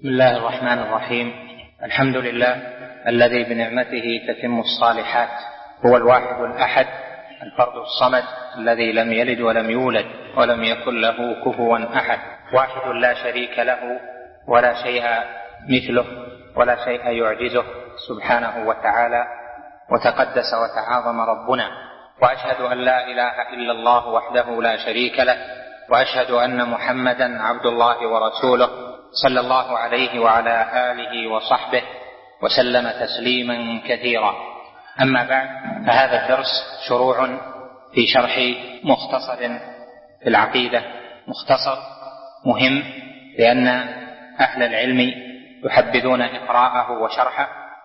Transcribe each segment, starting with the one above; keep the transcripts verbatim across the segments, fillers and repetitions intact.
بسم الله الرحمن الرحيم. الحمد لله الذي بنعمته تتم الصالحات، هو الواحد الأحد الفرد الصمد الذي لم يلد ولم يولد ولم يكن له كفوا أحد، واحد لا شريك له ولا شيء مثله ولا شيء يعجزه سبحانه وتعالى، وتقدس وتعاظم ربنا. وأشهد أن لا إله إلا الله وحده لا شريك له، وأشهد أن محمدا عبد الله ورسوله صلى الله عليه وعلى آله وصحبه وسلم تسليما كثيرا. أما بعد، فهذا الدرس شروع في شرح مختصر في العقيدة، مختصر مهم لأن أهل العلم يحبذون إقراءه وشرحه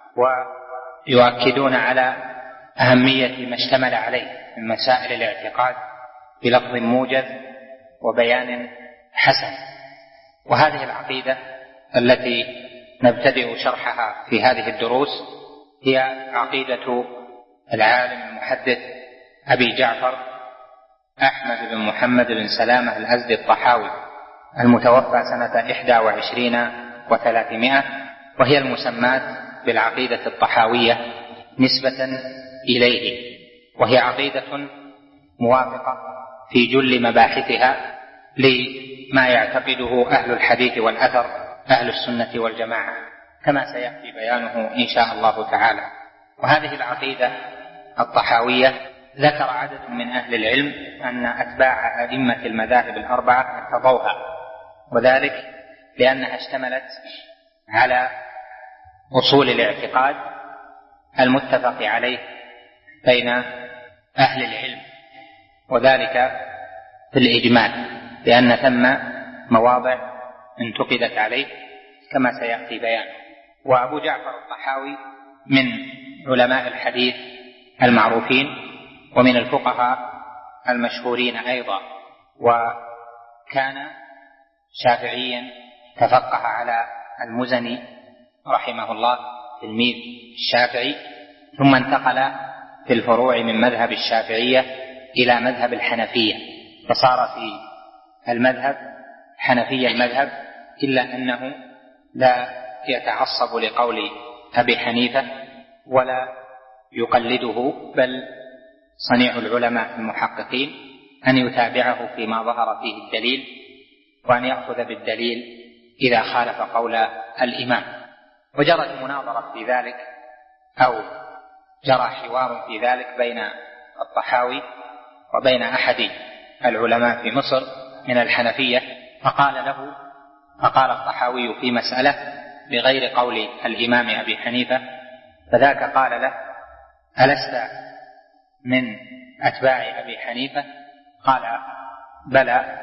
ويؤكدون على أهمية ما اشتمل عليه من مسائل الاعتقاد بلفظ موجز وبيان حسن. وهذه العقيدة التي نبتدئ شرحها في هذه الدروس هي عقيدة العالم المحدث أبي جعفر أحمد بن محمد بن سلامة الأزدي الطحاوي، المتوفى سنة إحدى وعشرين وثلاثمائة، وهي المسماة بالعقيدة الطحاوية نسبة إليه، وهي عقيدة موافقة في جل مباحثها لما يعتقده أهل الحديث والأثر أهل السنة والجماعة، كما سيأتي بيانه إن شاء الله تعالى. وهذه العقيدة الطحاوية ذكر عدد من أهل العلم أن أتباع أئمة المذاهب الأربعة ارتضوها، وذلك لأنها اشتملت على أصول الاعتقاد المتفق عليه بين أهل العلم، وذلك في الإجمال، لأن ثم مواضع انتقدت عليه كما سيأتي بيانه. وأبو جعفر الطحاوي من علماء الحديث المعروفين ومن الفقهاء المشهورين أيضا، وكان شافعيا تفقه على المزني رحمه الله تلميذ الشافعي، ثم انتقل في الفروع من مذهب الشافعية إلى مذهب الحنفية، فصار في المذهب حنفي المذهب، إلا أنه لا يتعصب لقول أبي حنيفة ولا يقلده، بل صنيع العلماء المحققين أن يتابعه فيما ظهر فيه الدليل، وأن يأخذ بالدليل إذا خالف قول الإمام. وجرت مناظرة في ذلك أو جرى حوار في ذلك بين الطحاوي وبين أحد العلماء في مصر من الحنفية، فقال له فقال الطحاوي في مسألة بغير قول الإمام أبي حنيفة، فذاك قال له: ألست من أتباع أبي حنيفة؟ قال: بلى،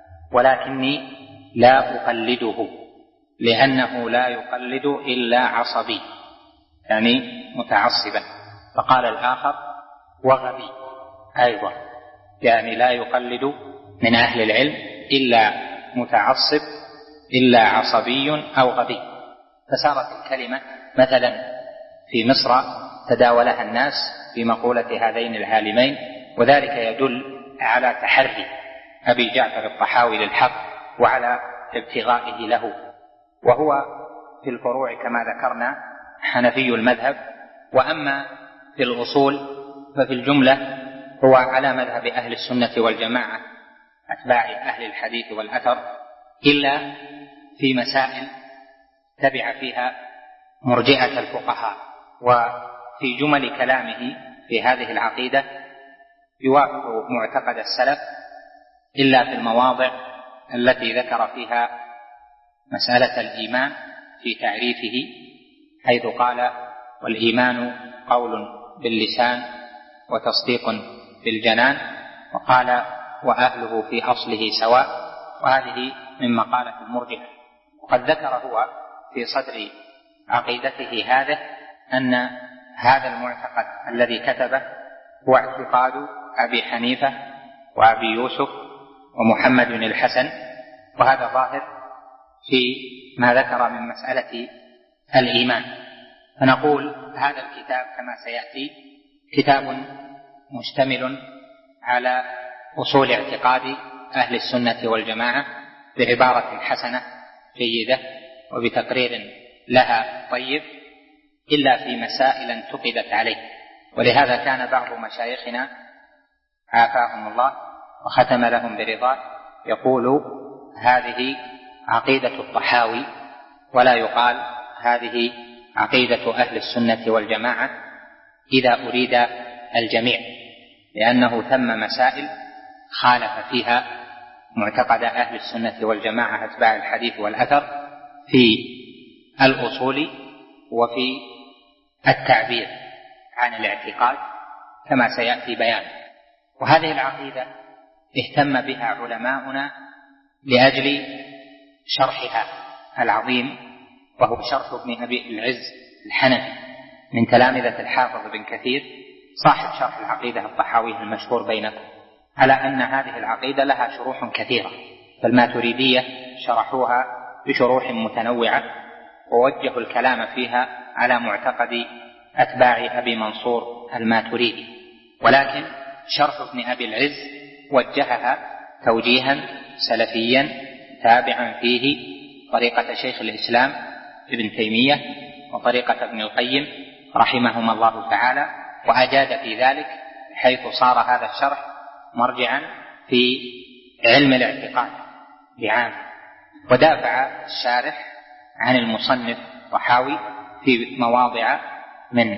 ولكني لا أقلده، لأنه لا يقلد إلا عصبي، يعني متعصبا. فقال الآخر: وغبي أيضا، يعني لا يقلد من أهل العلم إلا متعصب إلا عصبي أو غبي. فصارت الكلمة مثلا في مصر تداولها الناس في مقولة هذين العالمين، وذلك يدل على تحري أبي جعفر الطحاوي للحق وعلى ابتغائه له. وهو في الفروع كما ذكرنا حنفي المذهب، وأما في الأصول ففي الجملة هو على مذهب أهل السنة والجماعة أتباع أهل الحديث والأثر، إلا في مسائل تبع فيها مرجئة الفقهاء. وفي جمل كلامه في هذه العقيدة يوافق معتقد السلف، إلا في المواضع التي ذكر فيها مسألة الإيمان في تعريفه، حيث قال: والإيمان قول باللسان وتصديق بالجنان، وقال: وأهله في أصله سواء. وهذه من مقالة المرجئة. وقد ذكر هو في صدر عقيدته هذا أن هذا المعتقد الذي كتبه هو اعتقاد أبي حنيفة وأبي يوسف ومحمد بن الحسن، وهذا ظاهر في ما ذكر من مسألة الإيمان. فنقول هذا الكتاب كما سيأتي كتاب مشتمل على أصول اعتقاد أهل السنة والجماعة بعبارة حسنة جيدة وبتقرير لها طيب إلا في مسائل انتقدت عليه. ولهذا كان بعض مشايخنا عافاهم الله وختم لهم برضاه يقول هذه عقيدة الطحاوي، ولا يقال هذه عقيدة أهل السنة والجماعة إذا أريد الجميع، لأنه ثم مسائل خالف فيها معتقد أهل السنة والجماعة أتباع الحديث والأثر في الأصول وفي التعبير عن الاعتقاد كما سيأتي بيان. وهذه العقيدة اهتم بها علماؤنا لأجل شرحها العظيم، وهو شرح ابن أبي العز الحنفي من تلامذة الحافظ بن كثير صاحب شرح العقيدة الطحاوي المشهور بينكم، على أن هذه العقيدة لها شروح كثيرة، فالماتريدية شرحوها بشروح متنوعة ووجهوا الكلام فيها على معتقد أتباع أبي منصور الماتريدي، ولكن شرح ابن أبي العز وجهها توجيها سلفيا تابعا فيه طريقة شيخ الإسلام ابن تيمية وطريقة ابن القيم رحمهما الله تعالى، وأجاد في ذلك حيث صار هذا الشرح مرجعا في علم الاعتقاد بعام. ودافع الشارح عن المصنف طحاوي في مواضع من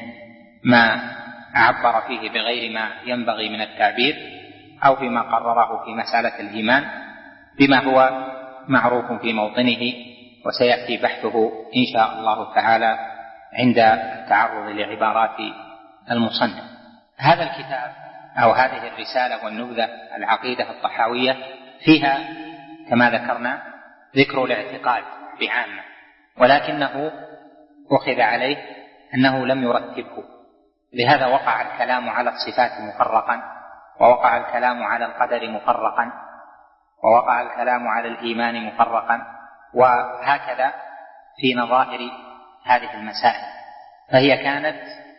ما عبر فيه بغير ما ينبغي من التعبير، أو فيما قرره في مسألة الإيمان بما هو معروف في موطنه، وسيأتي بحثه إن شاء الله تعالى عند التعرض لعبارات المصنف. هذا الكتاب أو هذه الرسالة والنبذة العقيدة الطحاوية فيها كما ذكرنا ذكر الاعتقاد بعامة، ولكنه أخذ عليه أنه لم يرتبه، لهذا وقع الكلام على الصفات مفرقا، ووقع الكلام على القدر مفرقا، ووقع الكلام على الإيمان مفرقا، وهكذا في نظائر هذه المسائل، فهي كانت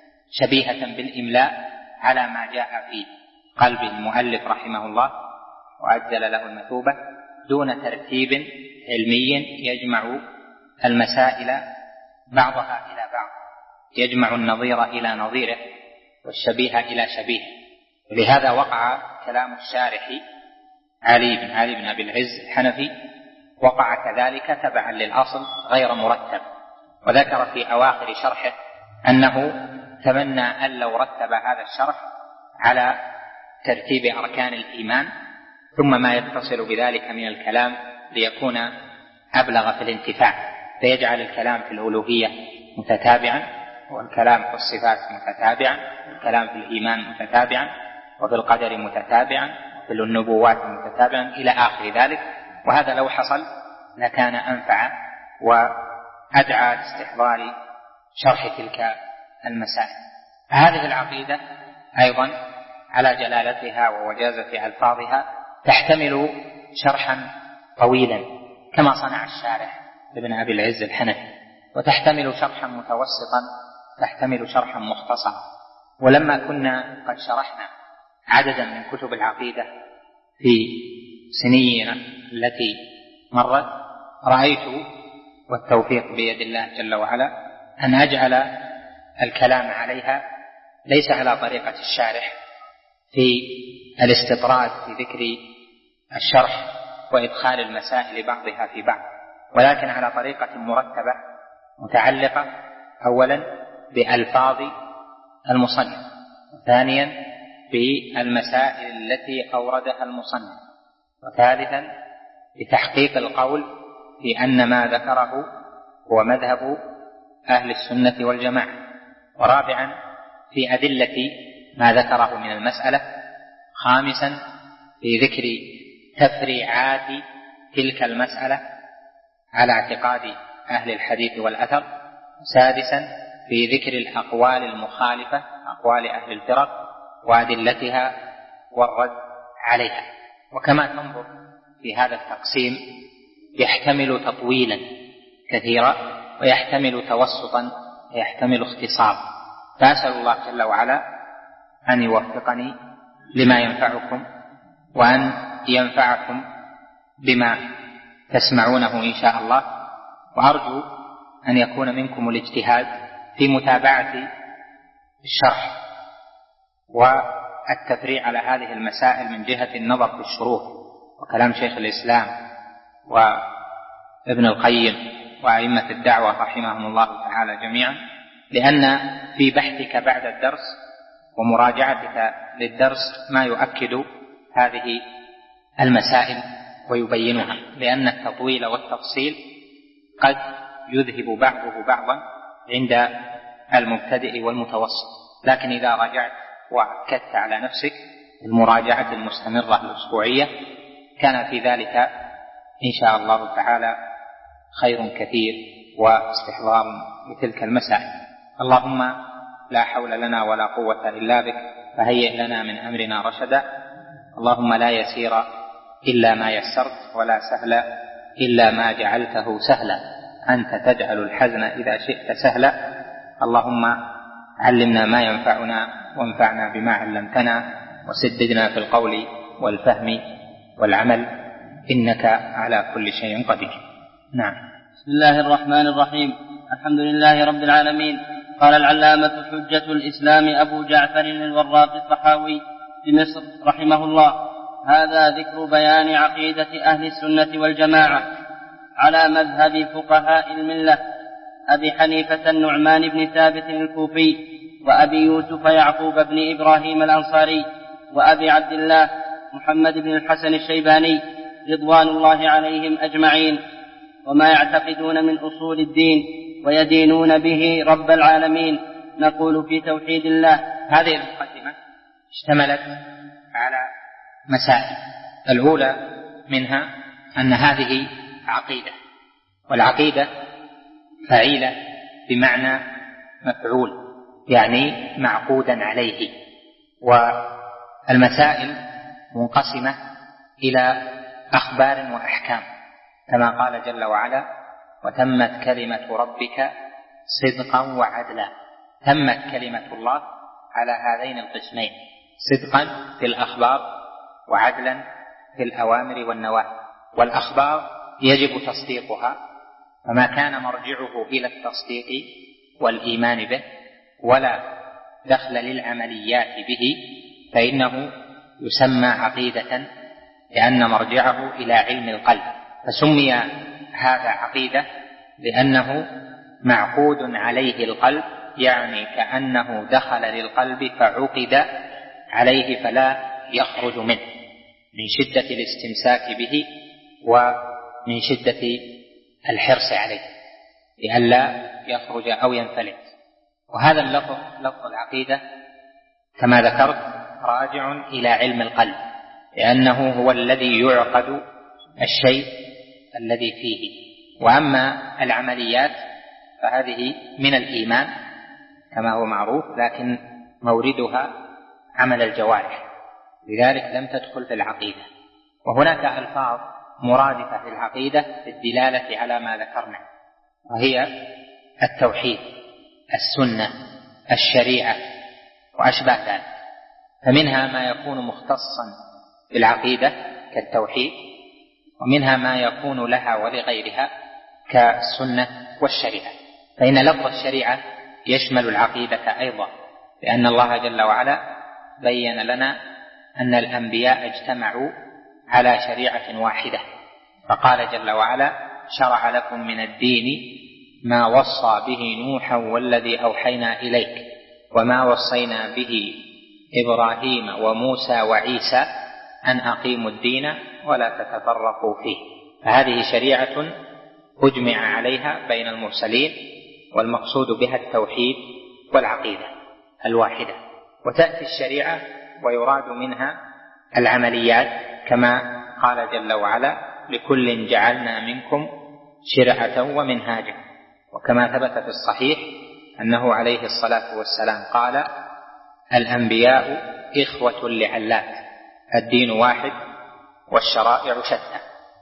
شبيهة بالإملاء على ما جاء في قلب المؤلف رحمه الله وأجل له المثوبة، دون ترتيب علمي يجمع المسائل بعضها إلى بعض، يجمع النظير إلى نظيره والشبيه إلى شبيه. ولهذا وقع كلام الشارح علي بن علي بن أبي العز الحنفي وقع كذلك تبعا للأصل غير مرتب، وذكر في أواخر شرحه أنه تمنى أن لو رتب هذا الشرح على ترتيب أركان الإيمان ثم ما يتصل بذلك من الكلام ليكون أبلغ في الانتفاع، فيجعل الكلام في الألوهية متتابعا، والكلام في الصفات متتابعا، والكلام في الإيمان متتابعا، وفي القدر متتابعا، وفي النبوات متتابعا إلى آخر ذلك. وهذا لو حصل لكان أنفع وأدعى لاستحضار شرح تلك المسائل. هذه العقيدة أيضا على جلالتها ووجازة ألفاظها تحتمل شرحا طويلا كما صنع الشارح ابن أبي العز الحنفي، وتحتمل شرحا متوسطا، تحتمل شرحا مختصرا. ولما كنا قد شرحنا عددا من كتب العقيدة في سنينا التي مرت، رأيت والتوفيق بيد الله جل وعلا أن أجعل الكلام عليها ليس على طريقة الشارح في الاستطراد في ذكر الشرح وإدخال المسائل بعضها في بعض، ولكن على طريقة مرتبة متعلقة أولا بألفاظ المصنف، وثانيا بالمسائل التي أوردها المصنف، وثالثا بتحقيق القول في أن ما ذكره هو مذهب أهل السنة والجماعة، ورابعا في أدلة ما ذكره من المسألة، خامسا في ذكر تفريعات تلك المسألة على اعتقاد أهل الحديث والأثر، سادسا في ذكر الأقوال المخالفة أقوال أهل الفرق وأدلتها والرد عليها. وكما تنظر في هذا التقسيم يحتمل تطويلا كثيرا ويحتمل توسطا ويحتمل اختصارا، فأسأل الله جل وعلا أن يوفقني لما ينفعكم، وأن ينفعكم بما تسمعونه إن شاء الله، وأرجو أن يكون منكم الاجتهاد في متابعة الشرح والتفريع على هذه المسائل من جهة النظر في الشروح وكلام شيخ الإسلام وابن القيم وأئمة الدعوة رحمهم الله تعالى جميعا، لأن في بحثك بعد الدرس ومراجعتك للدرس ما يؤكد هذه المسائل ويبينها، لأن التطويل والتفصيل قد يذهب بعضه بعضا عند المبتدئ والمتوسط، لكن إذا رجعت وأكدت على نفسك المراجعة المستمرة الأسبوعية كان في ذلك إن شاء الله تعالى خير كثير واستحضار لتلك المسائل. اللهم لا حول لنا ولا قوة إلا بك، فهيئ لنا من أمرنا رشدا. اللهم لا يسير إلا ما يسرت ولا سهل إلا ما جعلته سهلا، أنت تجعل الحزن إذا شئت سهلا. اللهم علمنا ما ينفعنا وانفعنا بما علمتنا وسددنا في القول والفهم والعمل، إنك على كل شيء قدير. نعم. بسم الله الرحمن الرحيم. الحمد لله رب العالمين. قال العلامة حجة الإسلام أبو جعفر الوراق الطحاوي بمصر رحمه الله: هذا ذكر بيان عقيدة أهل السنة والجماعة على مذهب فقهاء الملة أبي حنيفة النعمان بن ثابت الكوفي، وأبي يوسف يعقوب بن إبراهيم الأنصاري، وأبي عبد الله محمد بن الحسن الشيباني رضوان الله عليهم أجمعين، وما يعتقدون من أصول الدين ويدينون به رب العالمين. نقول في توحيد الله. هذه المقدمة اشتملت على مسائل، الأولى منها أن هذه عقيدة، والعقيدة فعيلة بمعنى مفعول، يعني معقودا عليه. والمسائل منقسمة إلى أخبار وأحكام، كما قال جل وعلا: وتمت كلمة ربك صدقا وعدلا. تمت كلمة الله على هذين القسمين: صدقا في الأخبار وعدلا في الأوامر والنواهي. والأخبار يجب تصديقها، فما كان مرجعه إلى التصديق والإيمان به ولا دخل للعمليات به فإنه يسمى عقيدة، لأن مرجعه إلى علم القلب. فسمي هذا عقيدة لأنه معقود عليه القلب، يعني كأنه دخل للقلب فعقد عليه فلا يخرج منه، من شدة الاستمساك به ومن شدة الحرص عليه لئلا يخرج أو ينفلت. وهذا اللفظ لفظ العقيدة كما ذكرت راجع إلى علم القلب، لأنه هو الذي يعقد الشيء الذي فيه. وأما العمليات فهذه من الإيمان كما هو معروف، لكن موردها عمل الجوارح، لذلك لم تدخل في العقيدة. وهناك ألفاظ مرادفة للعقيدة للدلالة على ما ذكرنا، وهي التوحيد، السنة، الشريعة وأشباه ذلك. فمنها ما يكون مختصا بالعقيدة كالتوحيد، ومنها ما يكون لها ولغيرها كالسنة والشريعة. فإن لفظ الشريعة يشمل العقيدة أيضا، لأن الله جل وعلا بين لنا أن الأنبياء اجتمعوا على شريعة واحدة، فقال جل وعلا: شرع لكم من الدين ما وصى به نوحا والذي أوحينا إليك وما وصينا به إبراهيم وموسى وعيسى أن أقيموا الدين ولا تتفرقوا فيه. فهذه شريعة أجمع عليها بين المرسلين، والمقصود بها التوحيد والعقيدة الواحدة. وتأتي الشريعة ويراد منها العمليات، كما قال جل وعلا: لكل جعلنا منكم شرعة ومنهاجا. وكما ثبت في الصحيح أنه عليه الصلاة والسلام قال: الأنبياء إخوة لعلات، الدين واحد والشرائع شتى.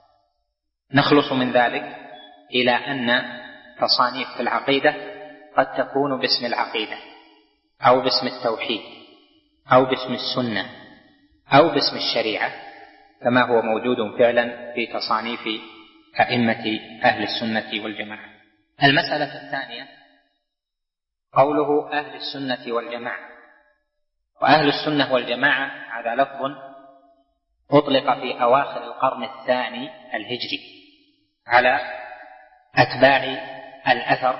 نخلص من ذلك إلى أن تصانيف في العقيدة قد تكون باسم العقيدة أو باسم التوحيد أو باسم السنة أو باسم الشريعة، كما هو موجود فعلا في تصانيف أئمة أهل السنة والجماعة. المسألة الثانية قوله أهل السنة والجماعة. وأهل السنة والجماعة هذا لفظ أطلق في أواخر القرن الثاني الهجري على أتباع الأثر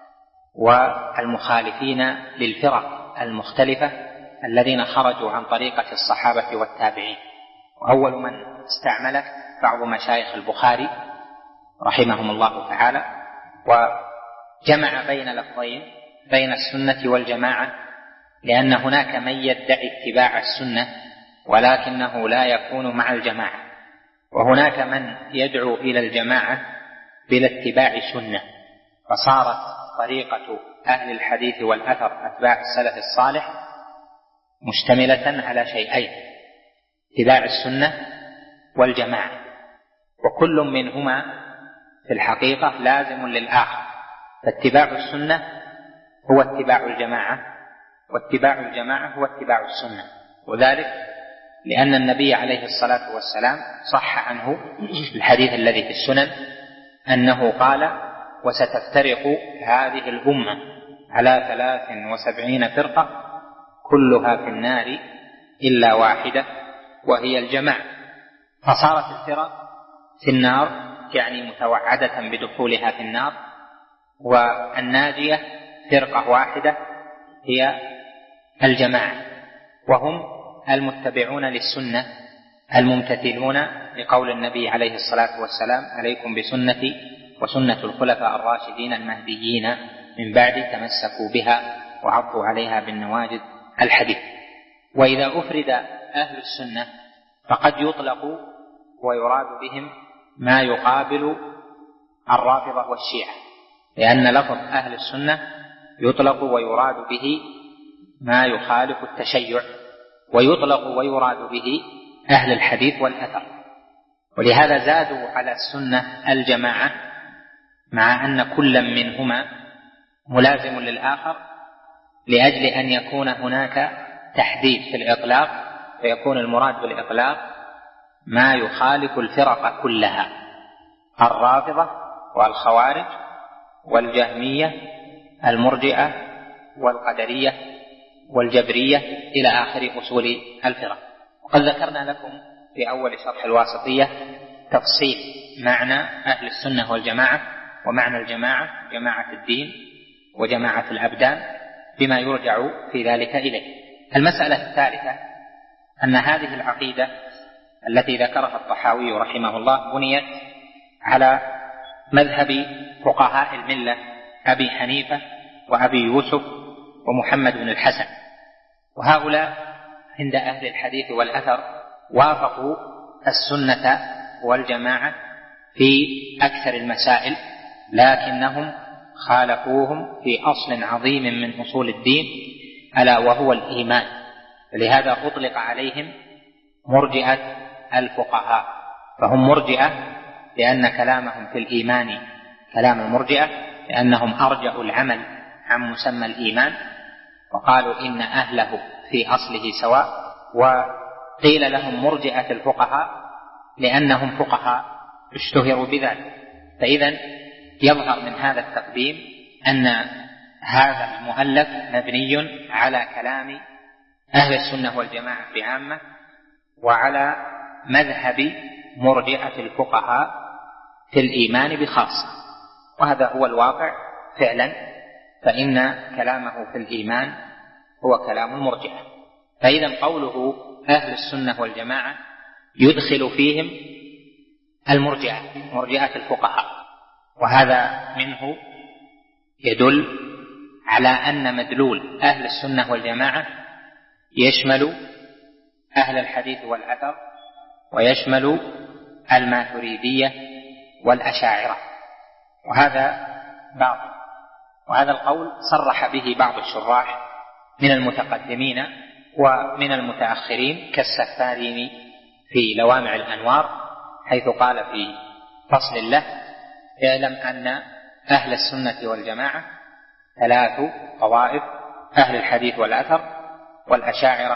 والمخالفين للفرق المختلفة الذين خرجوا عن طريقة الصحابة والتابعين. وأول من استعمله بعض مشايخ البخاري رحمهم الله تعالى، وجمع بين لفظين بين السنة والجماعة، لأن هناك من يدعي اتباع السنة ولكنه لا يكون مع الجماعة، وهناك من يدعو إلى الجماعة بلا اتباع سنة، فصارت طريقة أهل الحديث والأثر أتباع السلف الصالح مشتملة على شيئين: اتباع السنة والجماعة، وكل منهما في الحقيقة لازم للآخر. فاتباع السنة هو اتباع الجماعة، واتباع الجماعة هو اتباع السنة، وذلك لأن النبي عليه الصلاة والسلام صح عنه الحديث الذي في السنن أنه قال: وستفترق هذه الأمة على ثلاث وسبعين فرقة كلها في النار إلا واحدة وهي الجماعة. فصارت الفرق في النار يعني متوعدة بدخولها في النار، والناجية فرقة واحدة هي الجماعة، وهم المتبعون للسنة الممتثلون لقول النبي عليه الصلاة والسلام: عليكم بسنتي وسنة الخلفاء الراشدين المهديين من بعد، تمسكوا بها وعضوا عليها بالنواجذ. الحديث. وإذا أفرد أهل السنة فقد يطلق ويراد بهم ما يقابل الرافضة والشيعة، لأن لفظ أهل السنة يطلق ويراد به ما يخالف التشيع، ويطلق ويراد به أهل الحديث والأثر. ولهذا زادوا على السنة الجماعة، مع أن كل منهما ملازم للآخر، لأجل أن يكون هناك تحديد في الإطلاق، فيكون المراد بالإطلاق ما يخالف الفرق كلها: الرافضة والخوارج والجهمية المرجئة والقدرية والجبرية إلى آخر أصول الفرق. وقد ذكرنا لكم في أول شرح الواسطية تفصيل معنى أهل السنة والجماعة ومعنى الجماعة: جماعة الدين وجماعة الأبدان، بما يرجع في ذلك إليه. المسألة الثالثة أن هذه العقيدة التي ذكرها الطحاوي رحمه الله بنيت على مذهب فقهاء الملة أبي حنيفة وأبي يوسف ومحمد بن الحسن، وهؤلاء عند أهل الحديث والأثر وافقوا السنة والجماعة في أكثر المسائل، لكنهم خالفوهم في أصل عظيم من أصول الدين، ألا وهو الإيمان. لهذا أطلق عليهم مرجئة الفقهاء، فهم مرجئة لأن كلامهم في الإيمان كلام المرجئة، لأنهم أرجعوا العمل عن مسمى الإيمان، وقالوا إن أهله في أصله سواء. وقيل لهم مرجئة الفقهاء لأنهم فقهاء اشتهروا بذلك. فإذا يظهر من هذا التقديم أن هذا المؤلف مبني على كلام أهل السنة والجماعة بعامة، وعلى مذهب مرجئة الفقهاء في الإيمان بخاصة، وهذا هو الواقع فعلا، فإن كلامه في الإيمان هو كلام المرجئة. فإذا قوله أهل السنة والجماعة يدخل فيهم المرجئة، مرجئة الفقهاء، وهذا منه يدل على أن مدلول أهل السنة والجماعة يشمل أهل الحديث والأثر، ويشمل الماتريدية والأشاعرة، وهذا بعض وهذا القول صرح به بعض الشراح من المتقدمين ومن المتأخرين كالسفاريني في لوامع الأنوار، حيث قال في فصل له: اعلم أن أهل السنة والجماعة ثلاث طوائف: أهل الحديث والأثر والأشاعرة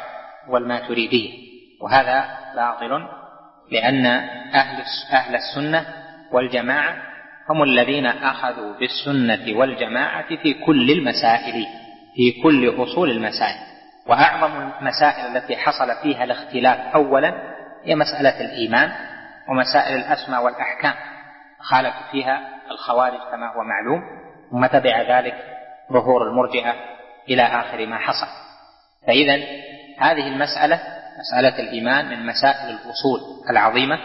والماتريدية. وهذا باطل، لأن أهل أهل السنة والجماعة هم الذين أخذوا بالسنة والجماعة في كل المسائل، في كل أصول المسائل. وأعظم المسائل التي حصل فيها الاختلاف أولا هي مسألة الإيمان ومسائل الأسماء والأحكام، خالف فيها الخوارج كما هو معلوم، ثم تبع ذلك ظهور المرجئة إلى آخر ما حصل. فإذا هذه المسألة مسألة الإيمان من مسائل الأصول العظيمة،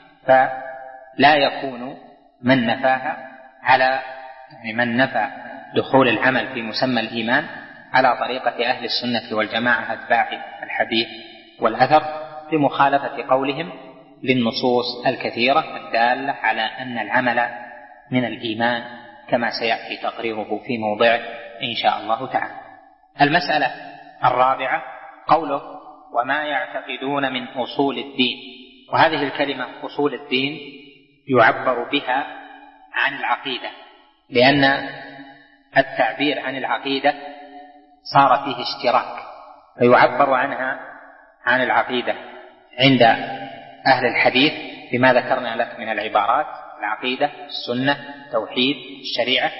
فلا يكون من نفاها على يعني من نفى دخول العمل في مسمى الإيمان على طريقة أهل السنة والجماعة أتباع الحديث والأثر، بمخالفة قولهم للنصوص الكثيرة الدالة على أن العمل من الإيمان، كما سيأتي تقريره في موضعه إن شاء الله تعالى. المسألة الرابعة قوله وما يعتقدون من أصول الدين. وهذه الكلمة أصول الدين يعبر بها عن العقيدة، لأن التعبير عن العقيدة صار فيه اشتراك، فيعبر عنها عن العقيدة عند أهل الحديث بما ذكرنا لك من العبارات: العقيدة، السنة، التوحيد، الشريعة.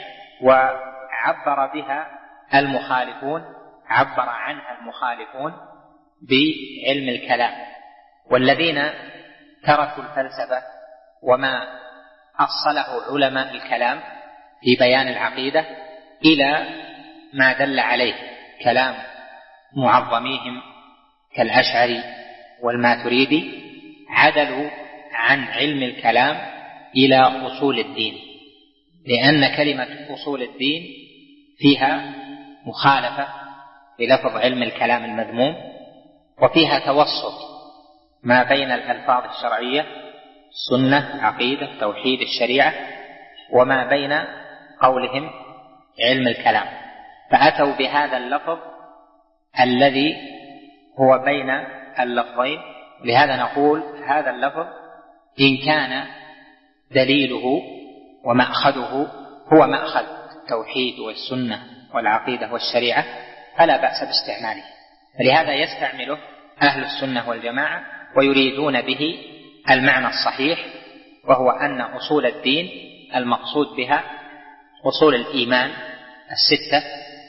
وعبر بها المخالفون، عبر عنها المخالفون بعلم الكلام، والذين تركوا الفلسفة وما أصله علماء الكلام في بيان العقيدة إلى ما دل عليه كلام معظميهم كالأشعري والماتريدي، عدلوا عن علم الكلام إلى أصول الدين، لأن كلمة أصول الدين فيها مخالفة بلفظ علم الكلام المذموم، وفيها توسط ما بين الألفاظ الشرعية السنة، العقيدة، التوحيد، الشريعة، وما بين قولهم علم الكلام، فأتوا بهذا اللفظ الذي هو بين اللفظين. لهذا نقول هذا اللفظ إن كان دليله ومأخذه هو مأخذ التوحيد والسنة والعقيدة والشريعة فلا بأس باستعماله، فلهذا يستعمله أهل السنة والجماعة ويريدون به المعنى الصحيح، وهو أن أصول الدين المقصود بها أصول الإيمان الستة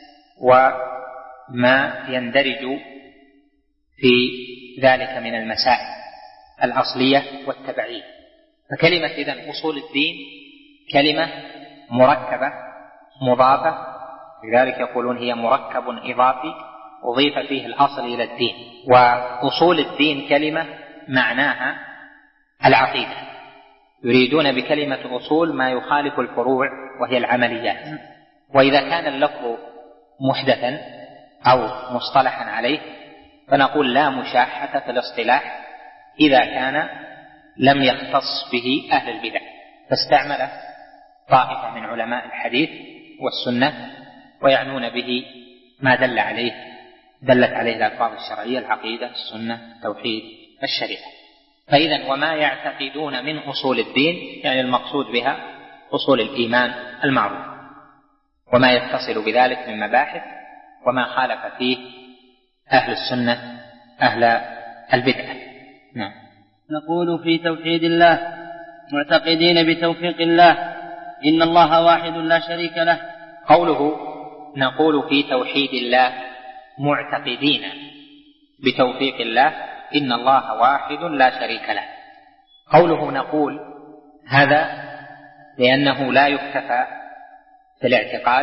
وما يندرج في ذلك من المسائل الأصلية والتبعية. فكلمة إذن أصول الدين كلمة مركبة مضافة، لذلك يقولون هي مركب إضافي أضيف فيه الأصل إلى الدين. وأصول الدين كلمة معناها العقيدة، يريدون بكلمة أصول ما يخالف الفروع وهي العمليات. وإذا كان اللفظ محدثا أو مصطلحا عليه فنقول لا مشاحة في الاصطلاح إذا كان لم يختص به أهل البدع، فاستعمل طائفة من علماء الحديث والسنة ويعنون به ما دل عليه دلت عليه الألفاظ الشرعية: العقيدة، السنة، التوحيد، الشريعة. فإذا وما يعتقدون من أصول الدين يعني المقصود بها أصول الإيمان المعروف، وما يتصل بذلك من مباحث وما خالف فيه أهل السنة أهل البدعة. نعم. نقول في توحيد الله معتقدين بتوفيق الله إن الله واحد لا شريك له. قوله نقول في توحيد الله معتقدين بتوفيق الله إن الله واحد لا شريك له. قوله نقول هذا لأنه لا يكتفى في الاعتقاد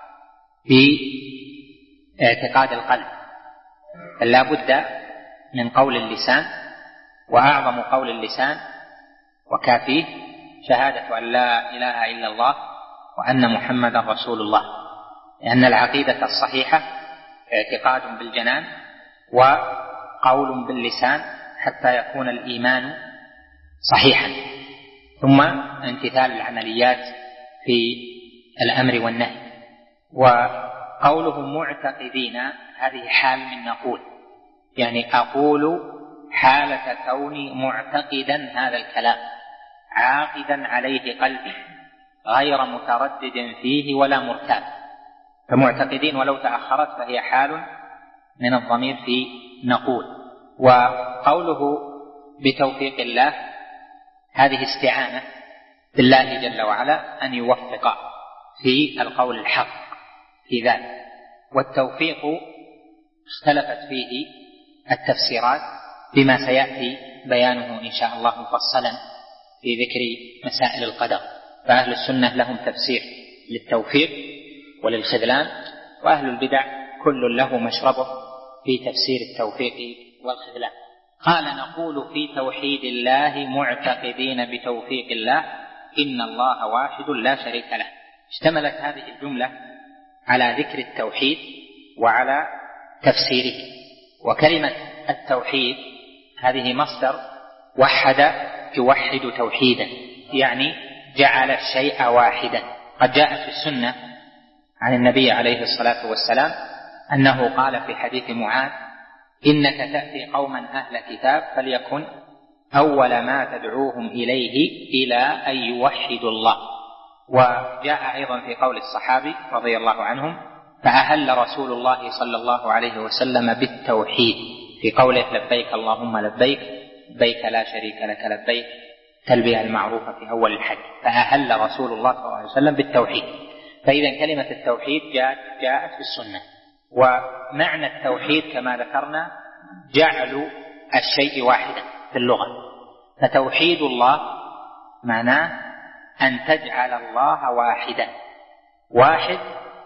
باعتقاد القلب، بل لا بد من قول اللسان، وأعظم قول اللسان وكافيه شهادة أن لا إله إلا الله وأن محمدا رسول الله، لأن العقيدة الصحيحة اعتقاد بالجنان وقول باللسان حتى يكون الإيمان صحيحا، ثم امتثال العمليات في الأمر والنهي. وقوله معتقدين هذه حال من نقول، يعني أقول حالة كوني معتقدا هذا الكلام عاقدا عليه قلبي غير متردد فيه ولا مرتاب، فمعتقدين ولو تأخرت فهي حال من الضمير في نقول. وقوله بتوفيق الله هذه استعانة بالله جل وعلا أن يوفق في القول الحق في ذلك. والتوفيق اختلفت فيه التفسيرات بما سيأتي بيانه إن شاء الله مفصلا في ذكر مسائل القدر. فأهل السنة لهم تفسير للتوفيق وللخذلان، وأهل البدع كل له مشربه في تفسير التوفيق والخذلان. قال: نقول في توحيد الله معتقدين بتوفيق الله إن الله واحد لا شريك له. اشتملت هذه الجملة على ذكر التوحيد وعلى تفسيره. وكلمة التوحيد هذه مصدر وحد يوحد توحيدا، يعني جعل الشيء واحدا. قد جاءت في السنة عن النبي عليه الصلاة والسلام أنه قال في حديث معاذ: إنك تأتي قوما أهل كتاب فليكن أول ما تدعوهم إليه إلى أن يوحدوا الله. وجاء أيضا في قول الصحابي رضي الله عنهم: فأهل رسول الله صلى الله عليه وسلم بالتوحيد في قوله: لبيك اللهم لبيك لبيك لا شريك لك لبيك، تلبية المعروفة في أول الحج. فأهل رسول الله صلى الله عليه وسلم بالتوحيد. فإذا كلمة التوحيد جاءت, جاءت في السنة. ومعنى التوحيد كما ذكرنا جعل الشيء واحدا في اللغة. فتوحيد الله معناه أن تجعل الله واحدا، واحد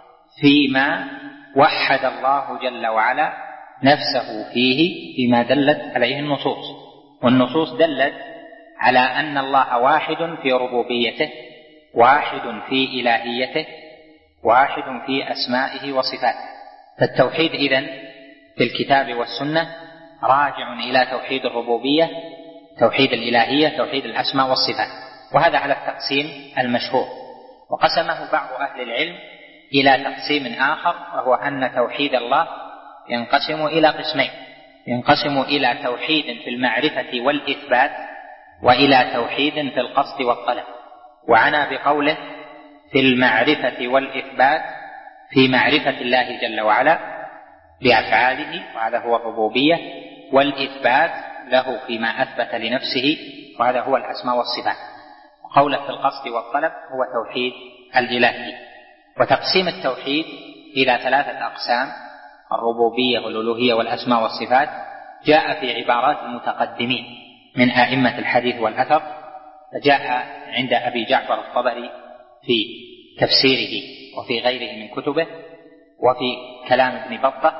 فيما وحد الله جل وعلا نفسه فيه فيما دلت عليه النصوص. والنصوص دلت على أن الله واحد في ربوبيته، واحد في إلهيته، واحد في أسمائه وصفاته. فالتوحيد إذن في الكتاب والسنة راجع إلى توحيد الربوبية، توحيد الإلهية، توحيد الأسماء والصفات. وهذا على التقسيم المشهور. وقسمه بعض أهل العلم إلى تقسيم آخر، وهو أن توحيد الله ينقسم إلى قسمين: ينقسم إلى توحيد في المعرفة والإثبات، وإلى توحيد في القصد والطلب. وعنى بقوله في المعرفة والإثبات في معرفة الله جل وعلا بأفعاله، وهذا هو الربوبية، والإثبات له فيما أثبت لنفسه، وهذا هو الأسماء والصفات. وقوله في القصد والطلب هو توحيد الإلهي. وتقسيم التوحيد إلى ثلاثة أقسام: الربوبية والألوهية والأسماء والصفات، جاء في عبارات المتقدمين من أئمة الحديث والأثر. فجاء عند أبي جعفر الطبري في تفسيره وفي غيره من كتبه، وفي كلام ابن بطة،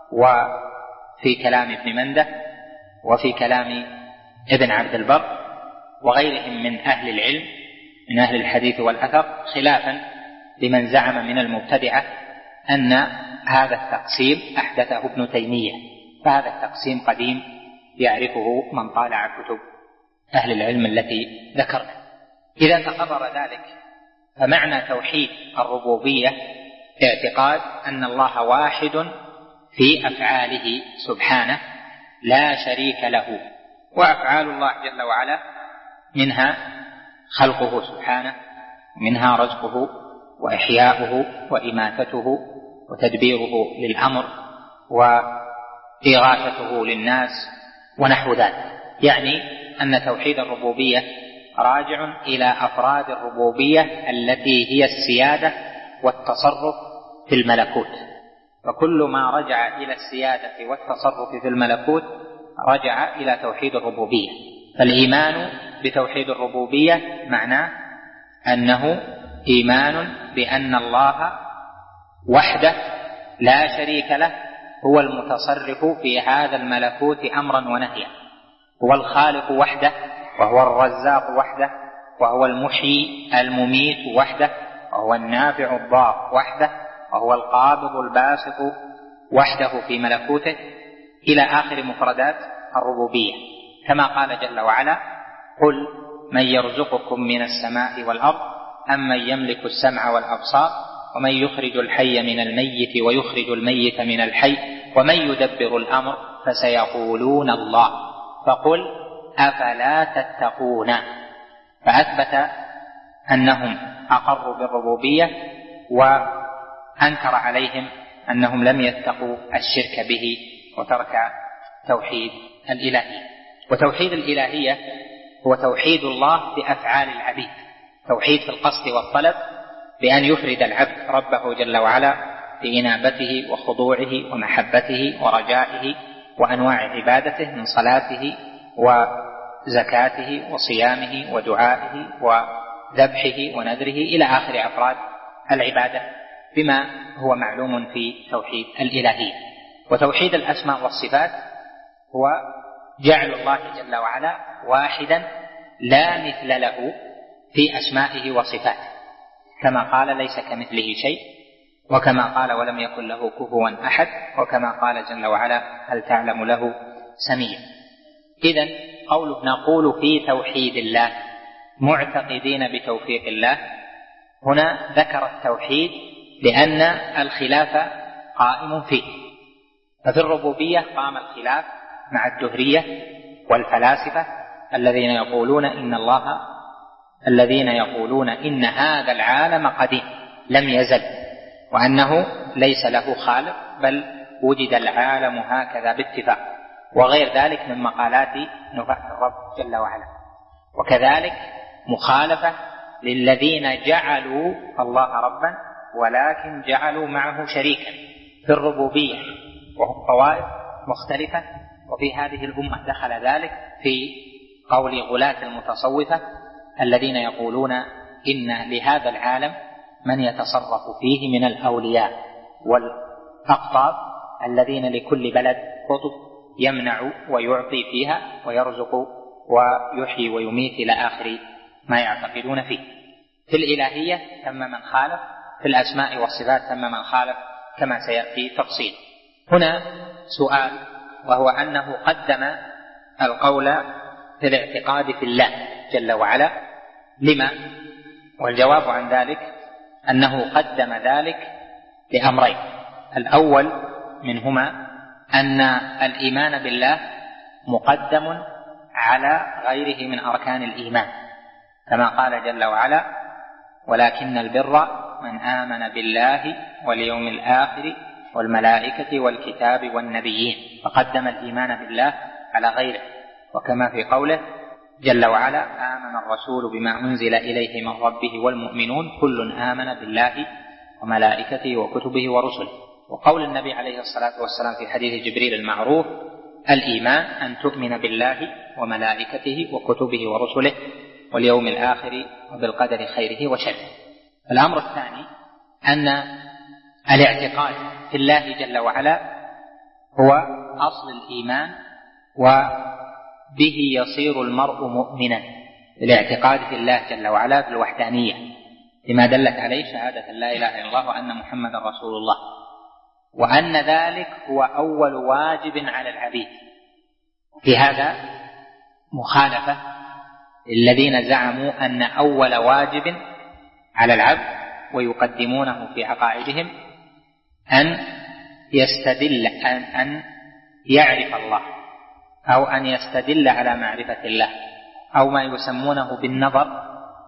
وفي كلام ابن منده، وفي كلام ابن عبد البر وغيرهم من أهل العلم من أهل الحديث والأثر، خلافا لمن زعم من المبتدعة أن هذا التقسيم أحدثه ابن تيمية. فهذا التقسيم قديم يعرفه من طالع كتب أهل العلم التي ذكرنا. إذا تقرر ذلك فمعنى توحيد الربوبية اعتقاد أن الله واحد في أفعاله سبحانه لا شريك له. وأفعال الله جل وعلا منها خلقه سبحانه، منها رزقه وإحياؤه وإماتته وتدبيره للأمر وإغاثته للناس ونحو ذلك. يعني أن توحيد الربوبية راجع إلى أفراد الربوبية التي هي السيادة والتصرف في الملكوت. فكل ما رجع إلى السيادة والتصرف في الملكوت رجع إلى توحيد الربوبية. فالإيمان بتوحيد الربوبية معناه أنه إيمان بأن الله وحده لا شريك له هو المتصرف في هذا الملكوت أمرا ونهيا، هو الخالق وحده، وهو الرزاق وحده، وهو المحيي المميت وحده، وهو النافع الضار وحده، وهو القابض الباسط وحده في ملكوته، إلى آخر مفردات الربوبية. كما قال جل وعلا: قل من يرزقكم من السماء والأرض أم من يملك السمع والأبصار ومن يخرج الحي من الميت ويخرج الميت من الحي ومن يدبر الأمر فسيقولون الله فقل أفلا تتقون. فأثبت أنهم أقروا بالربوبية، وأنكر عليهم أنهم لم يتقوا الشرك به وترك توحيد الإلهية. وتوحيد الإلهية هو توحيد الله بأفعال العبيد، توحيد في القصد والطلب بأن يفرد العبد ربه جل وعلا بإنابته وخضوعه ومحبته ورجائه وأنواع عبادته من صلاته وزكاته وصيامه ودعائه وذبحه ونذره إلى آخر أفراد العبادة بما هو معلوم في توحيد الإلهية. وتوحيد الأسماء والصفات هو جعل الله جل وعلا واحدا لا مثل له في أسمائه وصفاته، كما قال ليس كمثله شيء، وكما قال ولم يكن له كفوا أحد، وكما قال جل وعلا هل تعلم له سميا. إذن قوله نقول في توحيد الله معتقدين بتوفيق الله، هنا ذكر التوحيد لأن الخلاف قائم فيه. ففي الربوبية قام الخلاف مع الدهرية والفلاسفة الذين يقولون إن الله الذين يقولون إن هذا العالم قديم لم يزل، وأنه ليس له خالق بل وجد العالم هكذا باتفاق، وغير ذلك من مقالات نفاة الرب جل وعلا. وكذلك مخالفة للذين جعلوا الله ربا ولكن جعلوا معه شريكا في الربوبية، وهم طوائف مختلفة. وفي هذه الأمة دخل ذلك في قول غلاة المتصوفة الذين يقولون إن لهذا العالم من يتصرف فيه من الأولياء والأقطاب الذين لكل بلد قطب يمنع ويعطي فيها ويرزق ويحيي ويميت إلى آخر ما يعتقدون فيه. في الإلهية ثم من خالف، في الأسماء والصفات ثم من خالف كما سيأتي تفصيل. هنا سؤال، وهو أنه قدم القول في الاعتقاد في الله جل وعلا. لما؟ والجواب عن ذلك أنه قدم ذلك لأمرين. الأول منهما أن الإيمان بالله مقدم على غيره من أركان الإيمان، كما قال جل وعلا ولكن البر من آمن بالله واليوم الآخر والملائكة والكتاب والنبيين، فقدم الإيمان بالله على غيره. وكما في قوله جل وعلا آمن الرسول بما أنزل إليه من ربه والمؤمنون كل آمن بالله وملائكته وكتبه ورسله. وقول النبي عليه الصلاة والسلام في حديث جبريل المعروف الإيمان أن تؤمن بالله وملائكته وكتبه ورسله واليوم الآخر وبالقدر خيره وشره. الأمر الثاني أن الاعتقاد في الله جل وعلا هو أصل الإيمان، وبه يصير المرء مؤمنا. الاعتقاد في الله جل وعلا في الوحدانية لما دلت عليه شهادة لا إله إلا الله وأن محمد رسول الله، وأن ذلك هو أول واجب على العبيد. في هذا مخالفة الذين زعموا أن أول واجب على العبد ويقدمونه في عقائدهم أن يستدل أن, أن يعرف الله، أو أن يستدل على معرفة الله، أو ما يسمونه بالنظر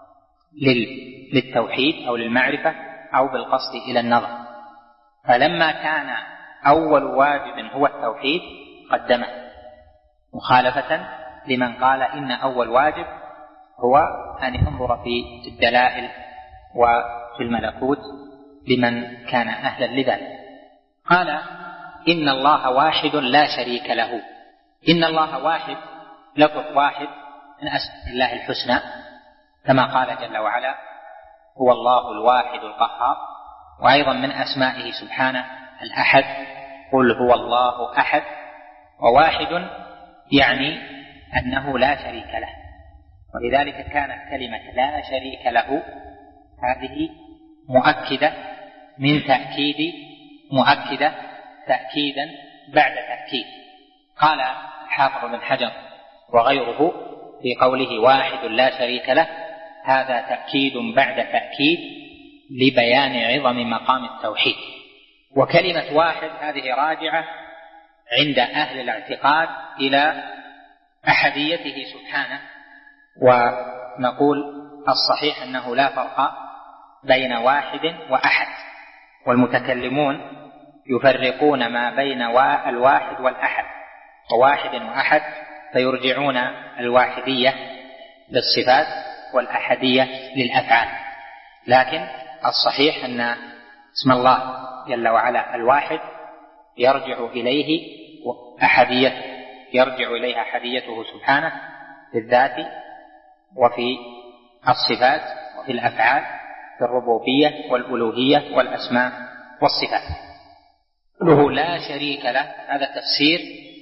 للتوحيد أو للمعرفة، أو بالقصد إلى النظر. فلما كان أول واجب هو التوحيد قدمه، مخالفة لمن قال إن أول واجب هو أن ينظر في الدلائل وفي الملكوت لمن كان أهلا لذلك. قال إن الله واحد لا شريك له. إن الله واحد لفظ واحد من أسماء الله الحسنى، كما قال جل وعلا هو الله الواحد القهار. وأيضا من أسمائه سبحانه الأحد، قل هو الله أحد. وواحد يعني أنه لا شريك له، ولذلك كانت كلمة لا شريك له هذه مؤكدة من تأكيد مؤكدة تأكيدا بعد تأكيد. قال الحافظ بن حجر وغيره في قوله واحد لا شريك له هذا تأكيد بعد تأكيد لبيان عظم مقام التوحيد. وكلمة واحد هذه راجعة عند أهل الاعتقاد إلى أحديته سبحانه، ونقول الصحيح أنه لا فرق بين واحد وأحد، والمتكلمون يفرقون ما بين الواحد والأحد، وواحد وأحد فيرجعون الواحدية للصفات والأحدية للأفعال. لكن الصحيح أن اسم الله جل وعلا الواحد يرجع إليه أحديته، يرجع إليها أحديته سبحانه في الذات وفي الصفات وفي الأفعال، في الربوبية والألوهية والأسماء والصفات. له لا شريك له، هذا تفسير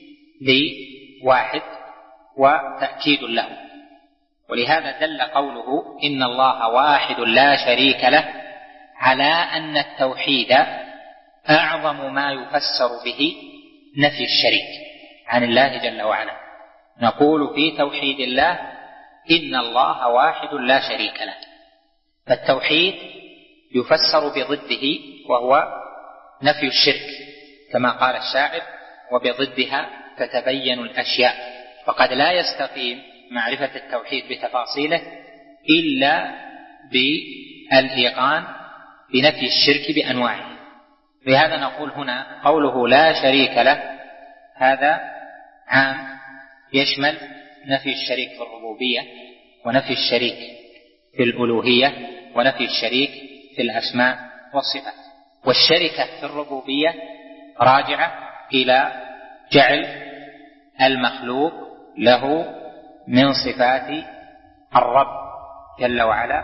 لواحد وتأكيد له، ولهذا دل قوله إن الله واحد لا شريك له على أن التوحيد أعظم ما يفسر به نفي الشريك عن الله جل وعلا. نقول في توحيد الله إن الله واحد لا شريك له، فالتوحيد يفسر بضده وهو نفي الشرك كما قال الشاعر وبضدها تتبين الأشياء. فقد لا يستقيم معرفة التوحيد بتفاصيله إلا بالإيقان بنفي الشرك بأنواعه. لهذا نقول هنا قوله لا شريك له هذا عام يشمل نفي الشريك في الربوبية ونفي الشريك في الألوهية ونفي الشريك في الأسماء والصفات. والشركة في الربوبية راجعة إلى جعل المخلوق له من صفات الرب جل وعلا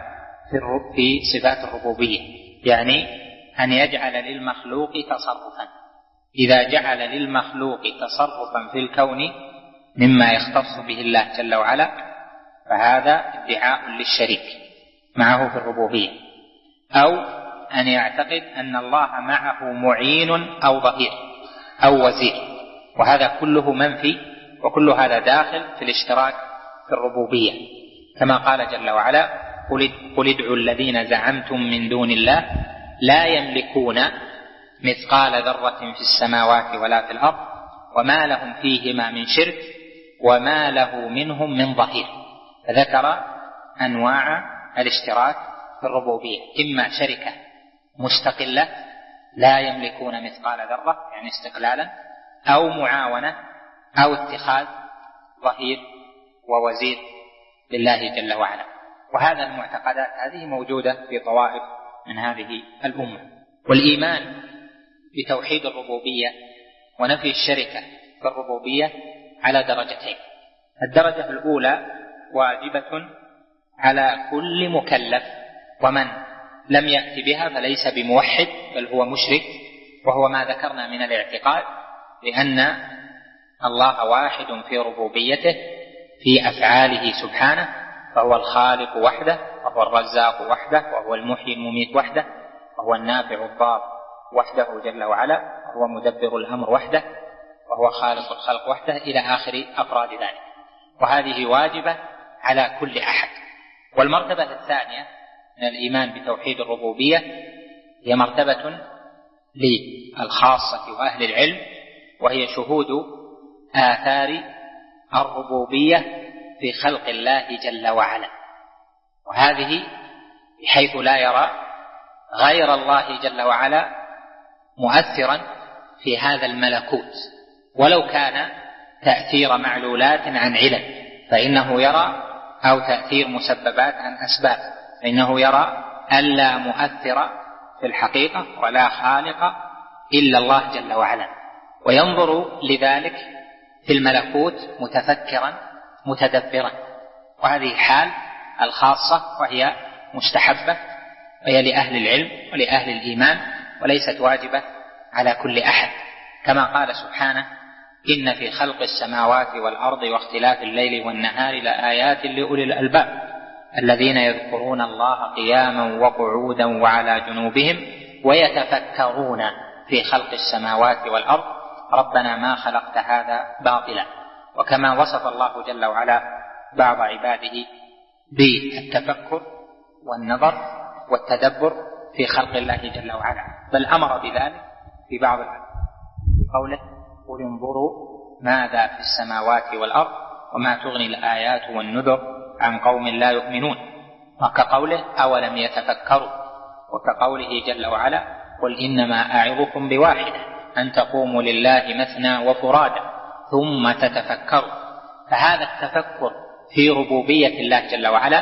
في صفات الربوبية، يعني أن يجعل للمخلوق تصرفا. إذا جعل للمخلوق تصرفا في الكون مما يختص به الله جل وعلا فهذا ادعاء للشريك معه في الربوبية، أو أن يعتقد أن الله معه معين أو ظهير أو وزير، وهذا كله منفي، وكل هذا داخل في الاشتراك في الربوبية، كما قال جل وعلا قل ادعوا الذين زعمتم من دون الله لا يملكون مثقال ذرة في السماوات ولا في الأرض وما لهم فيهما من شرك وما له منهم من ظهير. فذكر أنواع الاشتراك في الربوبية، إما شركة مستقلة لا يملكون مثقال ذرة يعني استقلالا، أو معاونة، أو اتخاذ ظهير ووزير لله جل وعلا. وهذا المعتقدات هذه موجودة في طوائف من هذه الأمة. والإيمان بتوحيد الربوبية ونفي الشركة في الربوبية على درجتين. الدرجة الأولى واجبة على كل مكلف، ومن لم يأتي بها فليس بموحد بل هو مشرك، وهو ما ذكرنا من الاعتقاد لأن الله واحد في ربوبيته في أفعاله سبحانه، فهو الخالق وحده، وهو الرزاق وحده، وهو المحيي المميت وحده، وهو النافع الضار وحده جل وعلا، وهو مدبر الأمر وحده، وهو خالق الخلق وحده، إلى آخر أفراد ذلك. وهذه واجبة على كل أحد. والمرتبة الثانية من الإيمان بتوحيد الربوبية هي مرتبة للخاصة وأهل العلم، وهي شهود آثار الربوبية في خلق الله جل وعلا، وهذه بحيث لا يرى غير الله جل وعلا مؤثرا في هذا الملكوت، ولو كان تأثير معلولات عن علل فإنه يرى، أو تأثير مسببات عن أسباب فإنه يرى ألا مؤثر في الحقيقة ولا خالق إلا الله جل وعلا، وينظر لذلك في الملكوت متفكرا متدبرا. وهذه حال الخاصة وهي مستحبة، وهي لأهل العلم ولأهل الإيمان، وليست واجبة على كل أحد، كما قال سبحانه إن في خلق السماوات والأرض واختلاف الليل والنهار لآيات لأولي الألباب الذين يذكرون الله قياما وقعودا وعلى جنوبهم ويتفكرون في خلق السماوات والأرض ربنا ما خلقت هذا باطلا. وكما وصف الله جل وعلا بعض عباده بالتفكر والنظر والتدبر في خلق الله جل وعلا، بل أمر بذلك في بعض الآيات بقوله قل انظروا ماذا في السماوات والأرض وما تغني الآيات والنذر عن قوم لا يؤمنون، وكقوله أولم يتفكروا، وكقوله جل وعلا قل إنما أعظكم بواحدة أن تقوموا لله مثنى وفرادا ثم تتفكروا. فهذا التفكر في ربوبية الله جل وعلا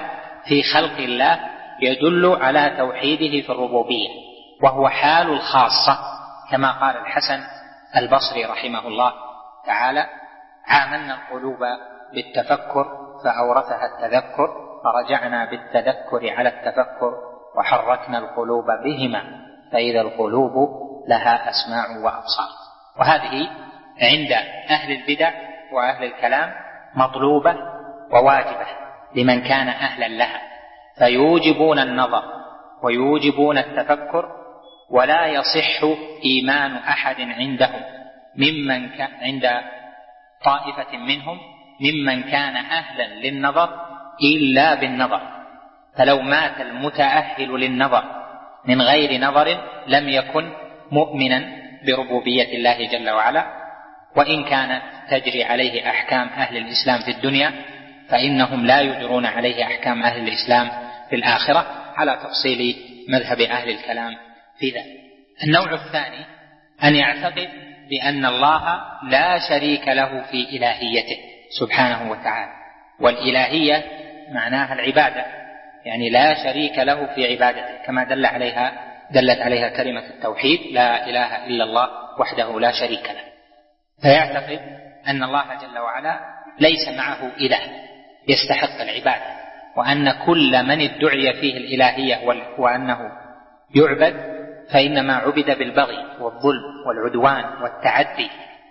في خلق الله يدل على توحيده في الربوبية، وهو حال الخاصة، كما قال الحسن البصري رحمه الله تعالى: عاملنا القلوب بالتفكر فأورثها التذكر، فرجعنا بالتذكر على التفكر، وحركنا القلوب بهما، فإذا القلوب لها أسماع وأبصار. وهذه عند أهل البدع وأهل الكلام مطلوبة وواجبة لمن كان أهلا لها، فيوجبون النظر ويوجبون التفكر، ولا يصح إيمان أحد عندهم ممن كان عند طائفة منهم ممن كان أهلا للنظر إلا بالنظر. فلو مات المتأهل للنظر من غير نظر لم يكن مؤمنا بربوبية الله جل وعلا، وإن كانت تجري عليه أحكام أهل الإسلام في الدنيا فإنهم لا يجرون عليه أحكام أهل الإسلام في الآخرة، على تفصيل مذهب أهل الكلام في ذلك. النوع الثاني أن يعتقد بأن الله لا شريك له في إلهيته سبحانه وتعالى، والإلهية معناها العبادة، يعني لا شريك له في عبادته، كما دل عليها دلت عليها كلمة التوحيد: لا إله إلا الله وحده لا شريك له. فيعتقد أن الله جل وعلا ليس معه إله يستحق العبادة، وأن كل من ادعي فيه الإلهية وأنه يعبد فإنما عبد بالبغي والظلم والعدوان والتعدي،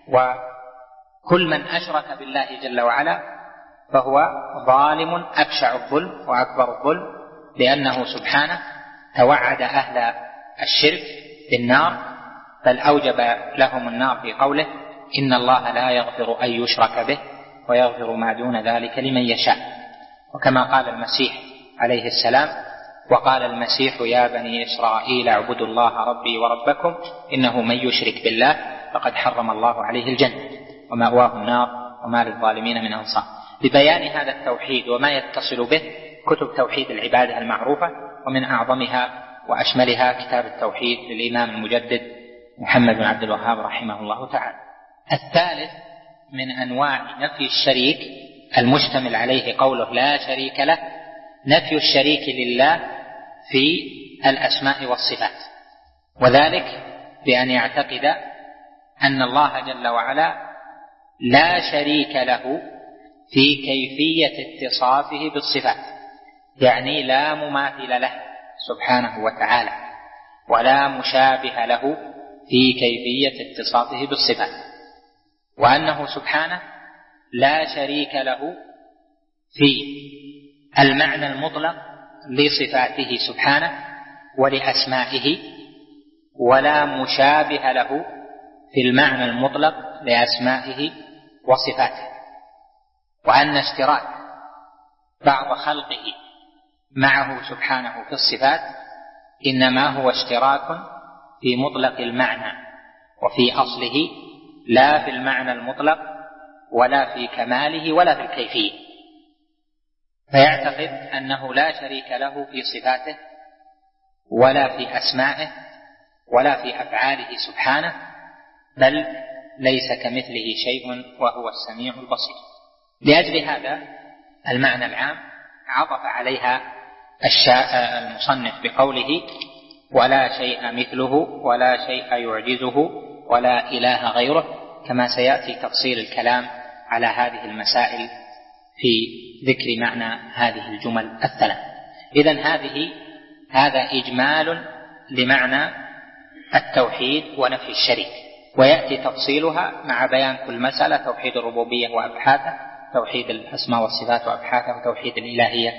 وكل من أشرك بالله جل وعلا فهو ظالم أبشع الظلم وأكبر الظلم، لأنه سبحانه توعد أهل الشرك بالنار، بل أوجب لهم النار في قوله: إن الله لا يغفر أن يشرك به ويغفر ما دون ذلك لمن يشاء. وكما قال المسيح عليه السلام: وقال المسيح يا بني إسرائيل اعبدوا الله ربي وربكم إنه من يشرك بالله فقد حرم الله عليه الجنة ومأواه النار وما للظالمين من أنصار. لبيان هذا التوحيد وما يتصل به كتب توحيد العبادة المعروفة، ومن أعظمها وأشملها كتاب التوحيد للإمام المجدد محمد بن عبد الوهاب رحمه الله تعالى. الثالث من أنواع نفي الشريك المشتمل عليه قوله لا شريك له نفي الشريك لله في الأسماء والصفات، وذلك بأن يعتقد أن الله جل وعلا لا شريك له في كيفية اتصافه بالصفات، يعني لا مماثل له سبحانه وتعالى ولا مشابه له في كيفية اتصافه بالصفات، وأنه سبحانه لا شريك له في المعنى المطلق لصفاته سبحانه ولأسمائه، ولا مشابه له في المعنى المطلق لأسمائه وصفاته، وأن اشتراك بعض خلقه معه سبحانه في الصفات إنما هو اشتراك في مطلق المعنى وفي أصله، لا في المعنى المطلق ولا في كماله ولا في الكيفية. فيعتقد أنه لا شريك له في صفاته ولا في أسمائه ولا في أفعاله سبحانه، بل ليس كمثله شيء وهو السميع البصير. لأجل هذا المعنى العام عطف عليها المصنف بقوله ولا شيء مثله ولا شيء يعجزه ولا إله غيره، كما سيأتي تفصيل الكلام على هذه المسائل في ذكر معنى هذه الجمل الثلاث. إذن هذه هذا إجمال لمعنى التوحيد ونفي الشريك، ويأتي تفصيلها مع بيان كل مسألة: توحيد الربوبية وأبحاثه، توحيد الأسماء والصفات وأبحاثه، وتوحيد الإلهية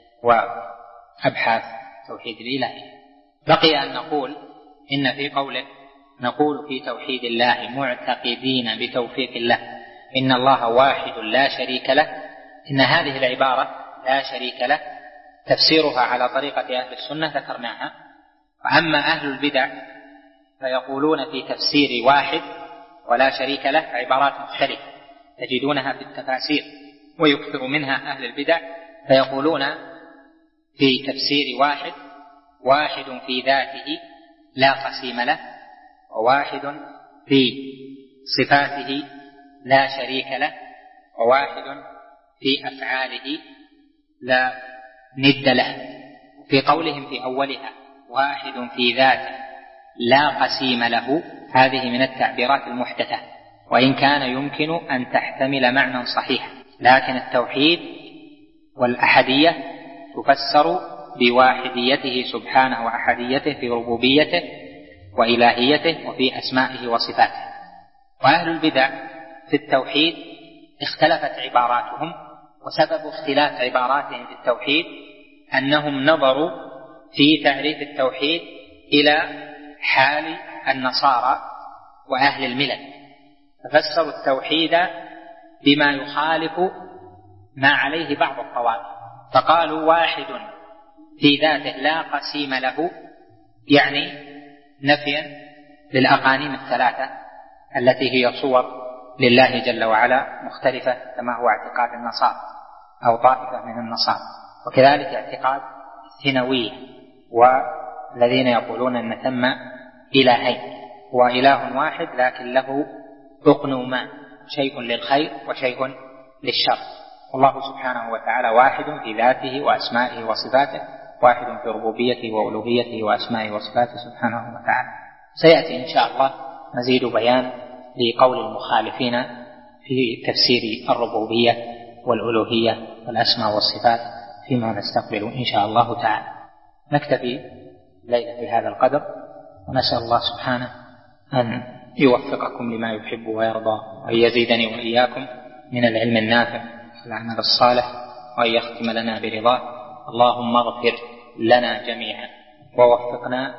وأبحاث توحيد الإلهية. بقي أن نقول إن في قوله نقول في توحيد الله معتقدين بتوفيق الله إن الله واحد لا شريك له، إن هذه العبارة لا شريك له تفسيرها على طريقة أهل السنة ذكرناها. وأما أهل البدع فيقولون في تفسير واحد ولا شريك له عبارات مختلفة تجدونها في التفاسير ويكثر منها أهل البدع، فيقولون في تفسير واحد: واحد في ذاته لا قسيم له، وواحد في صفاته لا شريك له، وواحد في أفعاله لا ند له. في قولهم في أولها واحد في ذاته لا قسيم له، هذه من التعبيرات المحدثة، وإن كان يمكن أن تحتمل معنى صحيح، لكن التوحيد والأحدية تفسر بواحديته سبحانه وأحديته في ربوبيته وإلهيته وفي أسمائه وصفاته. وأهل البدع في التوحيد اختلفت عباراتهم، وسبب اختلاف عباراتهم في التوحيد أنهم نظروا في تعريف التوحيد إلى حال النصارى وأهل الملل، ففسروا التوحيد بما يخالف ما عليه بعض الطوائف، فقالوا واحد في ذاته لا قسيم له، يعني نفيا للأقانيم الثلاثة التي هي صور لله جل وعلا مختلفة كما هو اعتقاد النصارى أو طائفة من النصارى، وكذلك اعتقاد الثنوية والذين يقولون أن ثم إلهين، وإله واحد لكن له ركنهما، شيء للخير وشيء للشر. والله سبحانه وتعالى واحد في ذاته وأسمائه وصفاته، واحد في ربوبيته وألوهيته وأسمائه وصفاته سبحانه وتعالى. سيأتي إن شاء الله مزيد بيان لقول المخالفين في تفسير الربوبية والألوهية والأسماء والصفات فيما نستقبل إن شاء الله تعالى. نكتفي الليلة في هذا القدر، ونسأل الله سبحانه أن يوفقكم لما يحب ويرضى، وأن يزيدني وإياكم من العلم النافع والعمل الصالح، وأن يختم لنا برضاه. اللهم اغفر لنا جميعا، ووفقنا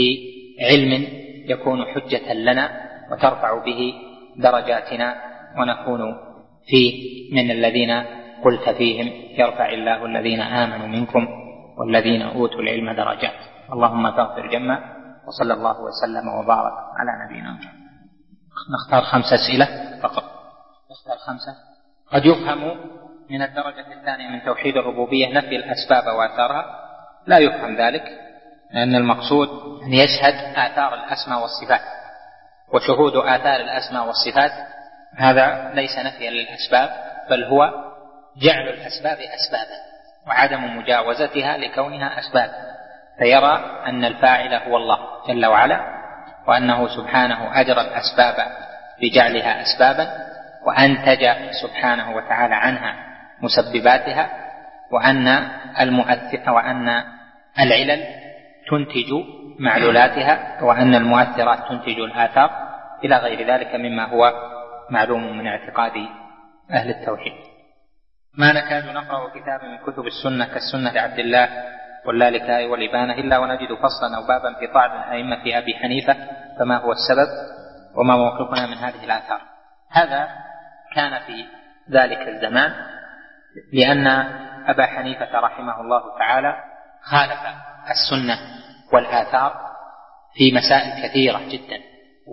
لعلم يكون حجة لنا وترفع به درجاتنا، ونكون فيه من الذين قلت فيهم يرفع الله الذين آمنوا منكم والذين أوتوا العلم درجات. اللهم فاغفر جمّا، وصلى الله وسلم وبارك على نبينا محمد. نختار خمس أسئلة فقط، نختار خمسة. قد يفهم من الدرجة الثانية من توحيد الربوبية نفي الأسباب وآثارها، لا يفهم ذلك، لأن المقصود أن يشهد آثار الأسماء والصفات، وشهود آثار الأسماء والصفات هذا ليس نفيا للأسباب، بل هو جعل الأسباب أسبابا وعدم مجاوزتها لكونها أسباب، فيرى أن الفاعل هو الله جل وعلا، وأنه سبحانه أجرى الأسباب بجعلها أسبابا، وأنتج سبحانه وتعالى عنها مسبباتها، وأن المؤثر وأن العلل تنتج معلولاتها، وأن المؤثرات تنتج الآثار، إلى غير ذلك مما هو معلوم من اعتقاد أهل التوحيد. ما نكاد نقرأ كتابا من كتب السنة كالسنة لعبد الله واللالكائي والإبانة إلا ونجد فصلا أو بابا في طعن الأئمة في أبي حنيفة، فما هو السبب وما موقفنا من هذه الآثار؟ هذا كان في ذلك الزمان لأن أبا حنيفة رحمه الله تعالى خالف السنة والآثار في مسائل كثيرة جدا،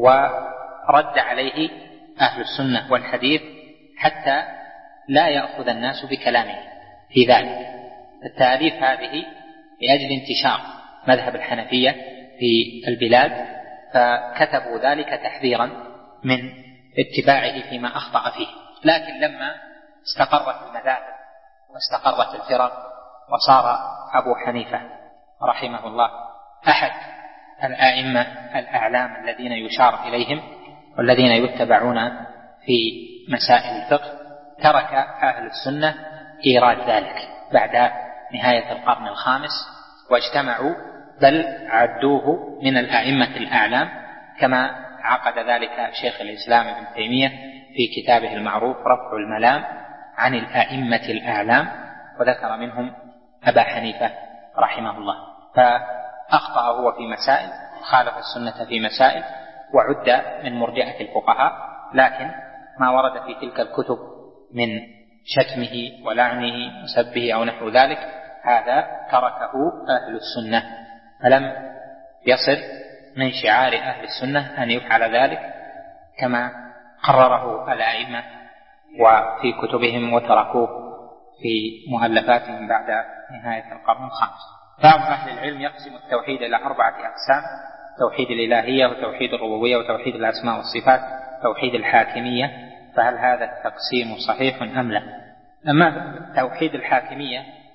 ورد عليه أهل السنة والحديث حتى لا يأخذ الناس بكلامه في ذلك. التأليف هذه لأجل انتشار مذهب الحنفية في البلاد، فكتبوا ذلك تحذيرا من اتباعه فيما أخطأ فيه. لكن لما استقرت المذاهب واستقرت الفرق وصار أبو حنيفة رحمه الله أحد الآئمة الأعلام الذين يشار إليهم والذين يتبعون في مسائل الفقه، ترك أهل السنة إيراد ذلك بعد نهاية القرن الخامس، واجتمعوا بل عدوه من الآئمة الأعلام، كما عقد ذلك شيخ الإسلام ابن تيمية في كتابه المعروف رفع الملام عن الآئمة الأعلام، وذكر منهم أبا حنيفة رحمه الله. فأخطأ هو في مسائل، خالف السنة في مسائل، وعد من مرجئة الفقهاء، لكن ما ورد في تلك الكتب من شتمه ولعنه وسبه أو نحو ذلك هذا تركه أهل السنة، فلم يصل من شعار أهل السنة أن يفعل ذلك كما قرره الأئمة وفي كتبهم وتركوه في مؤلفاتهم بعد نهاية القرن الخامس. بعض أهل العلم يقسم التوحيد إلى أربعة أقسام: توحيد الإلهية، وتوحيد الربوبية، وتوحيد الأسماء والصفات، توحيد الحاكمية. فهل هذا التقسيم صحيح أم لا؟ أما توحيد الحاكمية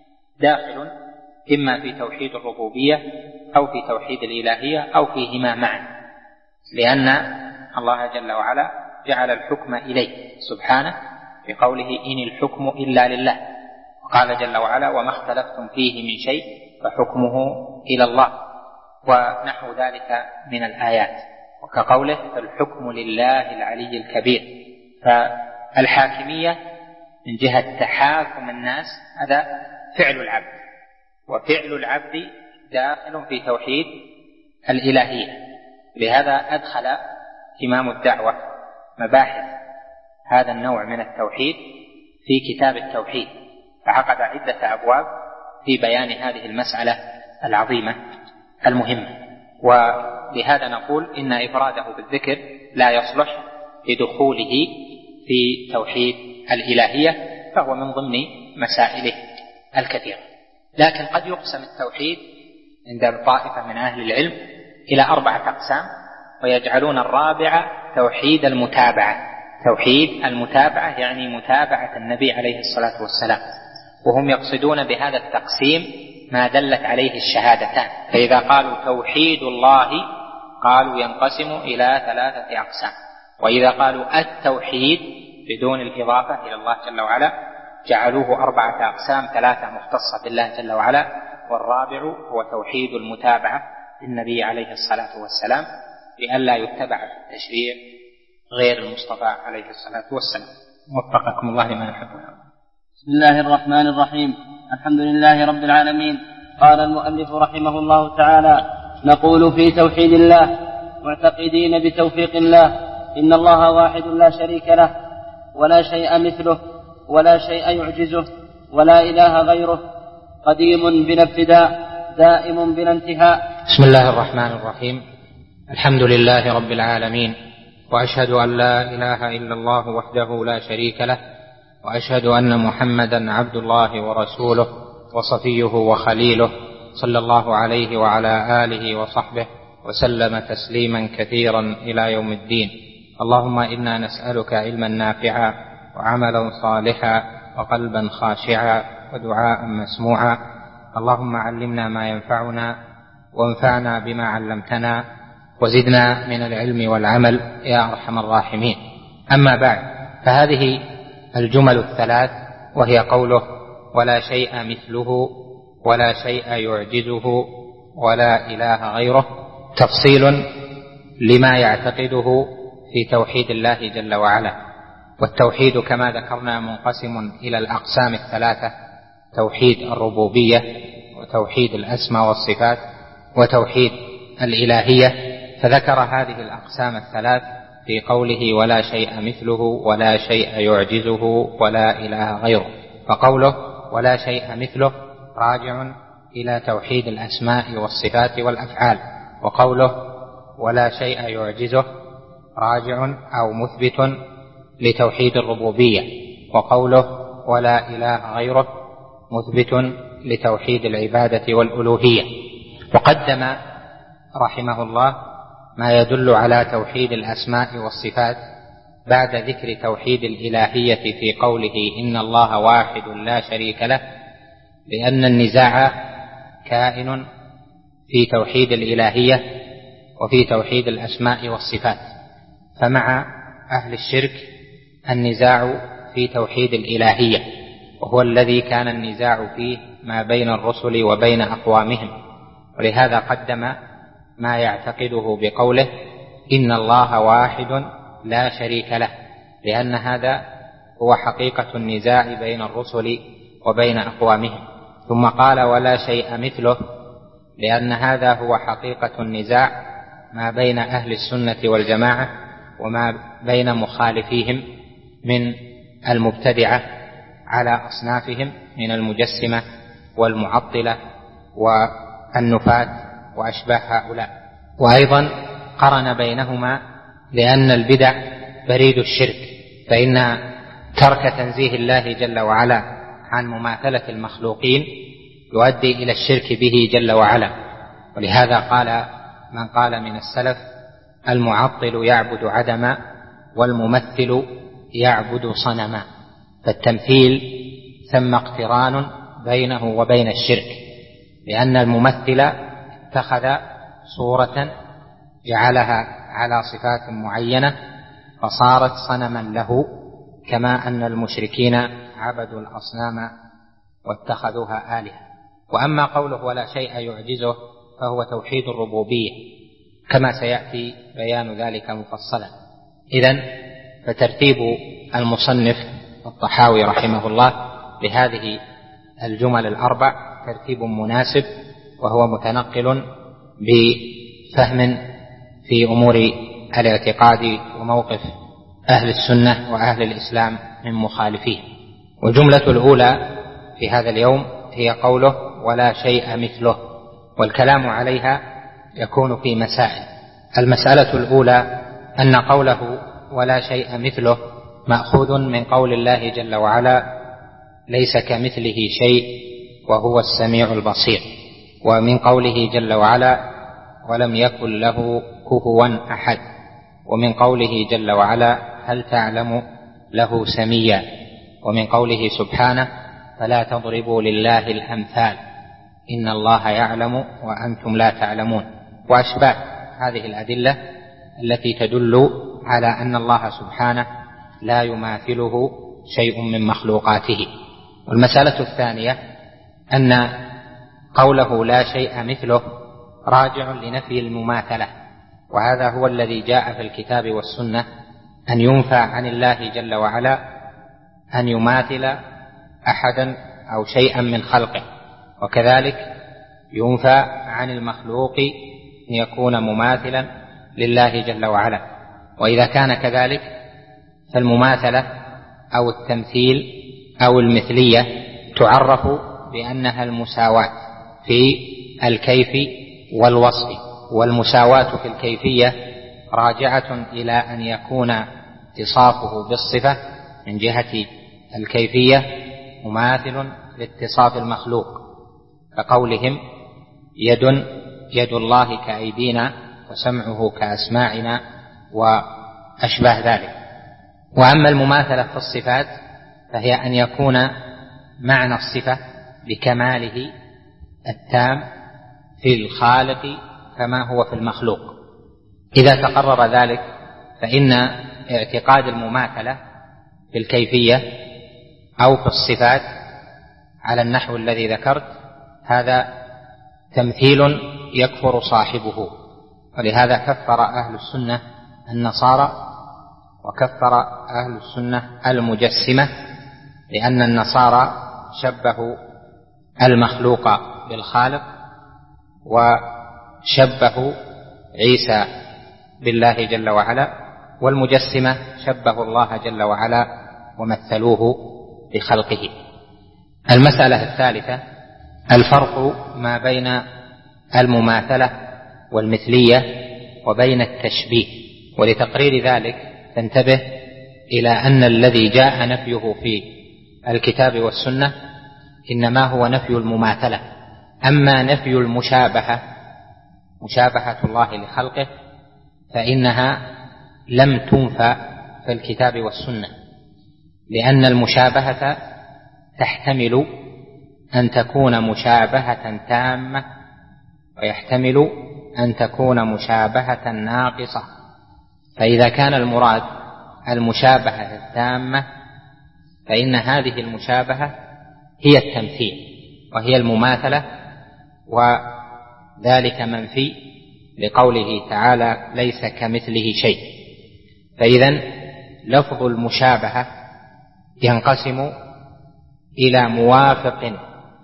داخل إما في توحيد الربوبية أو في توحيد الإلهية أو فيهما معا، لأن الله جل وعلا جعل الحكم إليه سبحانه بقوله إن الحكم إلا لله، وقال جل وعلا وما اختلفتم فيه من شيء فحكمه إلى الله، ونحو ذلك من الآيات، وكقوله الحكم لله العلي الكبير. فالحاكمية من جهة تحاكم الناس هذا فعل العبد، وفعل العبد داخل في توحيد الإلهية. لهذا أدخل إمام الدعوة مباحث هذا النوع من التوحيد في كتاب التوحيد، فعقد عدة أبواب في بيان هذه المسألة العظيمة المهمة. ولهذا نقول إن إفراده بالذكر لا يصلح لدخوله في توحيد الإلهية، فهو من ضمن مسائله الكثيرة. لكن قد يقسم التوحيد عند طائفة من أهل العلم إلى أربعة أقسام، ويجعلون الرابعة توحيد المتابعة. توحيد المتابعة يعني متابعة النبي عليه الصلاة والسلام، وهم يقصدون بهذا التقسيم ما دلت عليه الشهادتان. فإذا قالوا توحيد الله قالوا ينقسم إلى ثلاثة أقسام، وإذا قالوا التوحيد بدون الإضافة إلى الله جل وعلا جعلوه أربعة أقسام، ثلاثة مختصة بالله جل وعلا، والرابع هو توحيد المتابعة للنبي عليه الصلاة والسلام لئلا يتبع في التشريع غير المصطفى عليه الصلاة والسلام. وفقكم الله لما يحب. بسم الله الرحمن الرحيم. الحمد لله رب العالمين. قال المؤلف رحمه الله تعالى: نقول في توحيد الله معتقدين بتوفيق الله إن الله واحد لا شريك له ولا شيء مثله ولا شيء يعجزه ولا إله غيره، قديم بلا ابتداء دائم بلا انتهاء. بسم الله الرحمن الرحيم. الحمد لله رب العالمين، وأشهد أن لا إله إلا الله وحده لا شريك له، وأشهد أن محمدا عبد الله ورسوله وصفيه وخليله، صلى الله عليه وعلى آله وصحبه وسلم تسليما كثيرا إلى يوم الدين. اللهم إنا نسألك علما نافعا وعملا صالحا وقلبا خاشعا ودعاء مسموعا. اللهم علمنا ما ينفعنا وانفعنا بما علمتنا وزدنا من العلم والعمل يا أرحم الراحمين. أما بعد، فهذه الجمل الثلاث وهي قوله ولا شيء مثله ولا شيء يعجزه ولا إله غيره تفصيل لما يعتقده في توحيد الله جل وعلا. والتوحيد كما ذكرنا منقسم إلى الأقسام الثلاثة: توحيد الربوبية، وتوحيد الأسماء والصفات، وتوحيد الإلهية. فذكر هذه الأقسام الثلاث في قوله ولا شيء مثله ولا شيء يعجزه ولا إله غيره. فقوله ولا شيء مثله راجع إلى توحيد الأسماء والصفات والأفعال، وقوله ولا شيء يعجزه راجع أو مثبت لتوحيد الربوبية، وقوله ولا إله غيره مثبت لتوحيد العبادة والألوهية. وقدم رحمه الله ما يدل على توحيد الأسماء والصفات بعد ذكر توحيد الإلهية في قوله إن الله واحد لا شريك له، لأن النزاع كائن في توحيد الإلهية وفي توحيد الأسماء والصفات. فمع أهل الشرك النزاع في توحيد الإلهية، وهو الذي كان النزاع فيه ما بين الرسل وبين أقوامهم، ولهذا قدم ما يعتقده بقوله إن الله واحد لا شريك له، لأن هذا هو حقيقة النزاع بين الرسل وبين أقوامهم. ثم قال ولا شيء مثله، لأن هذا هو حقيقة النزاع ما بين أهل السنة والجماعة وما بين مخالفيهم من المبتدعة على أصنافهم من المجسمة والمعطلة والنفاة وأشباه هؤلاء. وأيضا قرن بينهما لأن البدع بريد الشرك، فإن ترك تنزيه الله جل وعلا عن مماثلة المخلوقين يؤدي إلى الشرك به جل وعلا. ولهذا قال من قال من السلف المعطل يعبد عدما والممثل يعبد صنما. فالتمثيل ثم اقتران بينه وبين الشرك، لأن الممثل اتخذ صورة جعلها على صفات معينة فصارت صنما له، كما أن المشركين عبدوا الأصنام واتخذوها آلهة. وأما قوله ولا شيء يعجزه فهو توحيد الربوبية، كما سيأتي بيان ذلك مفصلا. إذن فترتيب المصنف الطحاوي رحمه الله بهذه الجمل الأربع ترتيب مناسب، وهو متنقل بفهم في أمور الاعتقاد وموقف أهل السنة وأهل الإسلام من مخالفيه. والجملة الأولى في هذا اليوم هي قوله ولا شيء مثله، والكلام عليها يكون في مسائل. المسألة الأولى أن قوله ولا شيء مثله مأخوذ من قول الله جل وعلا ليس كمثله شيء وهو السميع البصير، ومن قوله جل وعلا ولم يكن له كفوا أحد، ومن قوله جل وعلا هل تعلم له سميا، ومن قوله سبحانه فلا تضربوا لله الأمثال إن الله يعلم وأنتم لا تعلمون، وأشباه هذه الأدلة التي تدل على أن الله سبحانه لا يماثله شيء من مخلوقاته. والمسألة الثانية أن قوله لا شيء مثله راجع لنفي المماثلة، وهذا هو الذي جاء في الكتاب والسنة، أن ينفى عن الله جل وعلا أن يماثل أحدا أو شيئا من خلقه، وكذلك ينفى عن المخلوق أن يكون مماثلا لله جل وعلا. وإذا كان كذلك فالمماثلة أو التمثيل أو المثلية تعرف بأنها المساواة في الكيف والوصف، والمساواة في الكيفية راجعة إلى أن يكون اتصافه بالصفة من جهة الكيفية مماثل لاتصاف المخلوق، كقولهم يد يد الله كأيدينا وسمعه كأسماعنا وأشباه ذلك. وأما المماثلة في الصفات فهي أن يكون معنى الصفة بكماله التام في الخالق كما هو في المخلوق. إذا تقرر ذلك فإن اعتقاد المماثلة في الكيفية أو في الصفات على النحو الذي ذكرت هذا تمثيل يكفر صاحبه، ولهذا كفر أهل السنة النصارى وكفر أهل السنة المجسمة، لأن النصارى شبهوا المخلوق بالخالق وشبهوا عيسى بالله جل وعلا، والمجسمة شبهوا الله جل وعلا ومثلوه بخلقه. المسألة الثالثة الفرق ما بين المماثلة والمثلية وبين التشبيه. ولتقرير ذلك تنتبه إلى أن الذي جاء نفيه في الكتاب والسنة إنما هو نفي المماثلة، أما نفي المشابهة مشابهة الله لخلقه فإنها لم تنفى في الكتاب والسنة، لأن المشابهة تحتمل أن تكون مشابهة تامة ويحتمل أن تكون مشابهة ناقصة. فإذا كان المراد المشابهة التامة فإن هذه المشابهة هي التمثيل وهي المماثلة، وذلك منفي لقوله تعالى ليس كمثله شيء. فإذن لفظ المشابهة ينقسم إلى موافق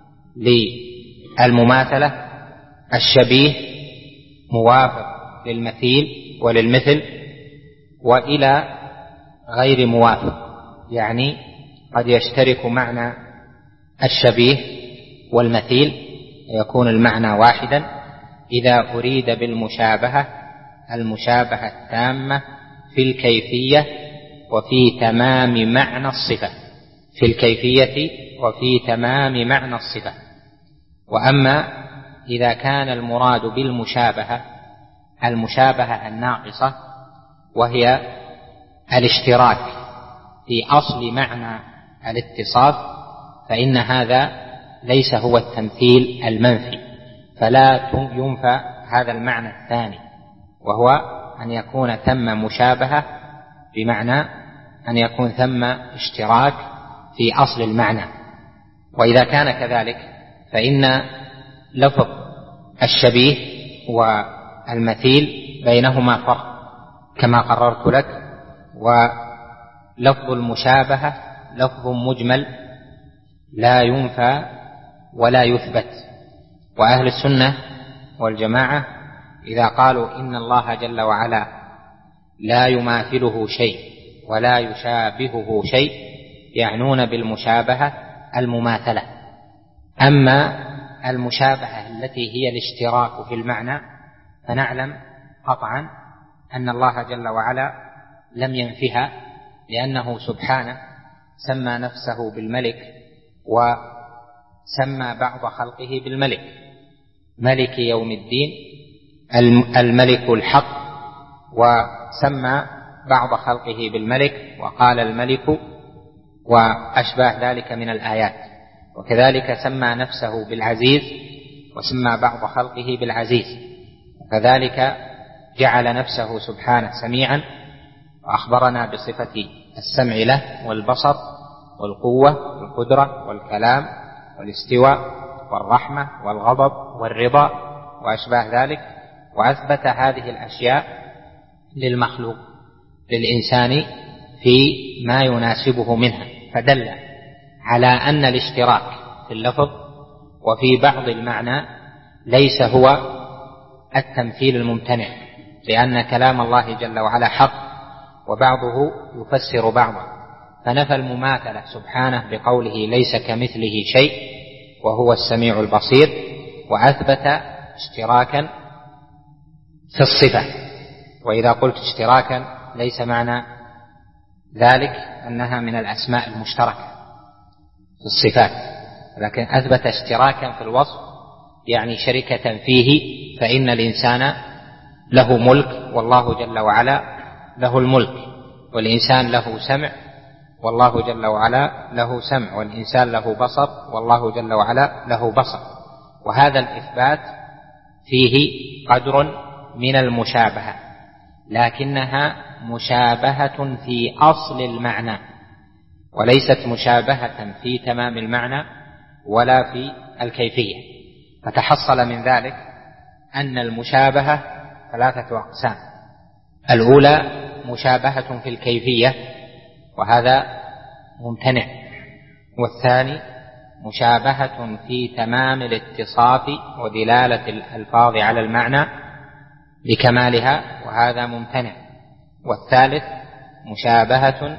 للمماثلة، الشبيه موافق للمثيل وللمثل، وإلى غير موافق، يعني قد يشترك معنى الشبيه والمثيل يكون المعنى واحدا إذا أريد بالمشابهة المشابهة التامة في الكيفية وفي تمام معنى الصفة، في الكيفية وفي تمام معنى الصفة. وأما إذا كان المراد بالمشابهة المشابهة الناقصة وهي الاشتراك في أصل معنى الاتصاف، فإن هذا ليس هو التمثيل المنفي، فلا ينفى هذا المعنى الثاني، وهو أن يكون ثم مشابهة، بمعنى أن يكون ثم اشتراك في أصل المعنى. وإذا كان كذلك فإن لفظ الشبيه والمثيل بينهما فرق كما قررت لك، ولفظ المشابهة لفظ مجمل لا ينفى ولا يثبت. وأهل السنة والجماعة إذا قالوا إن الله جل وعلا لا يماثله شيء ولا يشابهه شيء يعنون بالمشابهة المماثلة. أما المشابهة التي هي الاشتراك في المعنى فنعلم قطعا أن الله جل وعلا لم ينفها، لأنه سبحانه سمى نفسه بالملك وسمى بعض خلقه بالملك، ملك يوم الدين، الملك الحق، وسمى بعض خلقه بالملك وقال الملك وأشباه ذلك من الآيات. وكذلك سمى نفسه بالعزيز وسمى بعض خلقه بالعزيز، وكذلك جعل نفسه سبحانه سميعا وأخبرنا بصفة السمع له والبصر والقوة والقدرة والكلام والاستواء والرحمة والغضب والرضا وأشباه ذلك، وأثبت هذه الأشياء للمخلوق للإنسان في ما يناسبه منها، فدل على أن الاشتراك في اللفظ وفي بعض المعنى ليس هو التمثيل الممتنع، لأن كلام الله جل وعلا حق وبعضه يفسر بعضا، فنفى المماثلة سبحانه بقوله ليس كمثله شيء وهو السميع البصير، وأثبت اشتراكا في الصفة. وإذا قلت اشتراكا ليس معنى ذلك أنها من الأسماء المشتركة في الصفات، لكن أثبت اشتراكا في الوصف، يعني شركة فيه، فإن الإنسان له ملك والله جل وعلا له الملك، والإنسان له سمع والله جل وعلا له سمع، والإنسان له بصر والله جل وعلا له بصر. وهذا الإثبات فيه قدر من المشابهة، لكنها مشابهة في أصل المعنى وليست مشابهة في تمام المعنى ولا في الكيفية. فتحصل من ذلك أن المشابهة ثلاثة أقسام: الأولى مشابهة في الكيفية وهذا ممتنع، والثاني مشابهة في تمام الاتصاف ودلالة الألفاظ على المعنى بكمالها وهذا ممتنع، والثالث مشابهة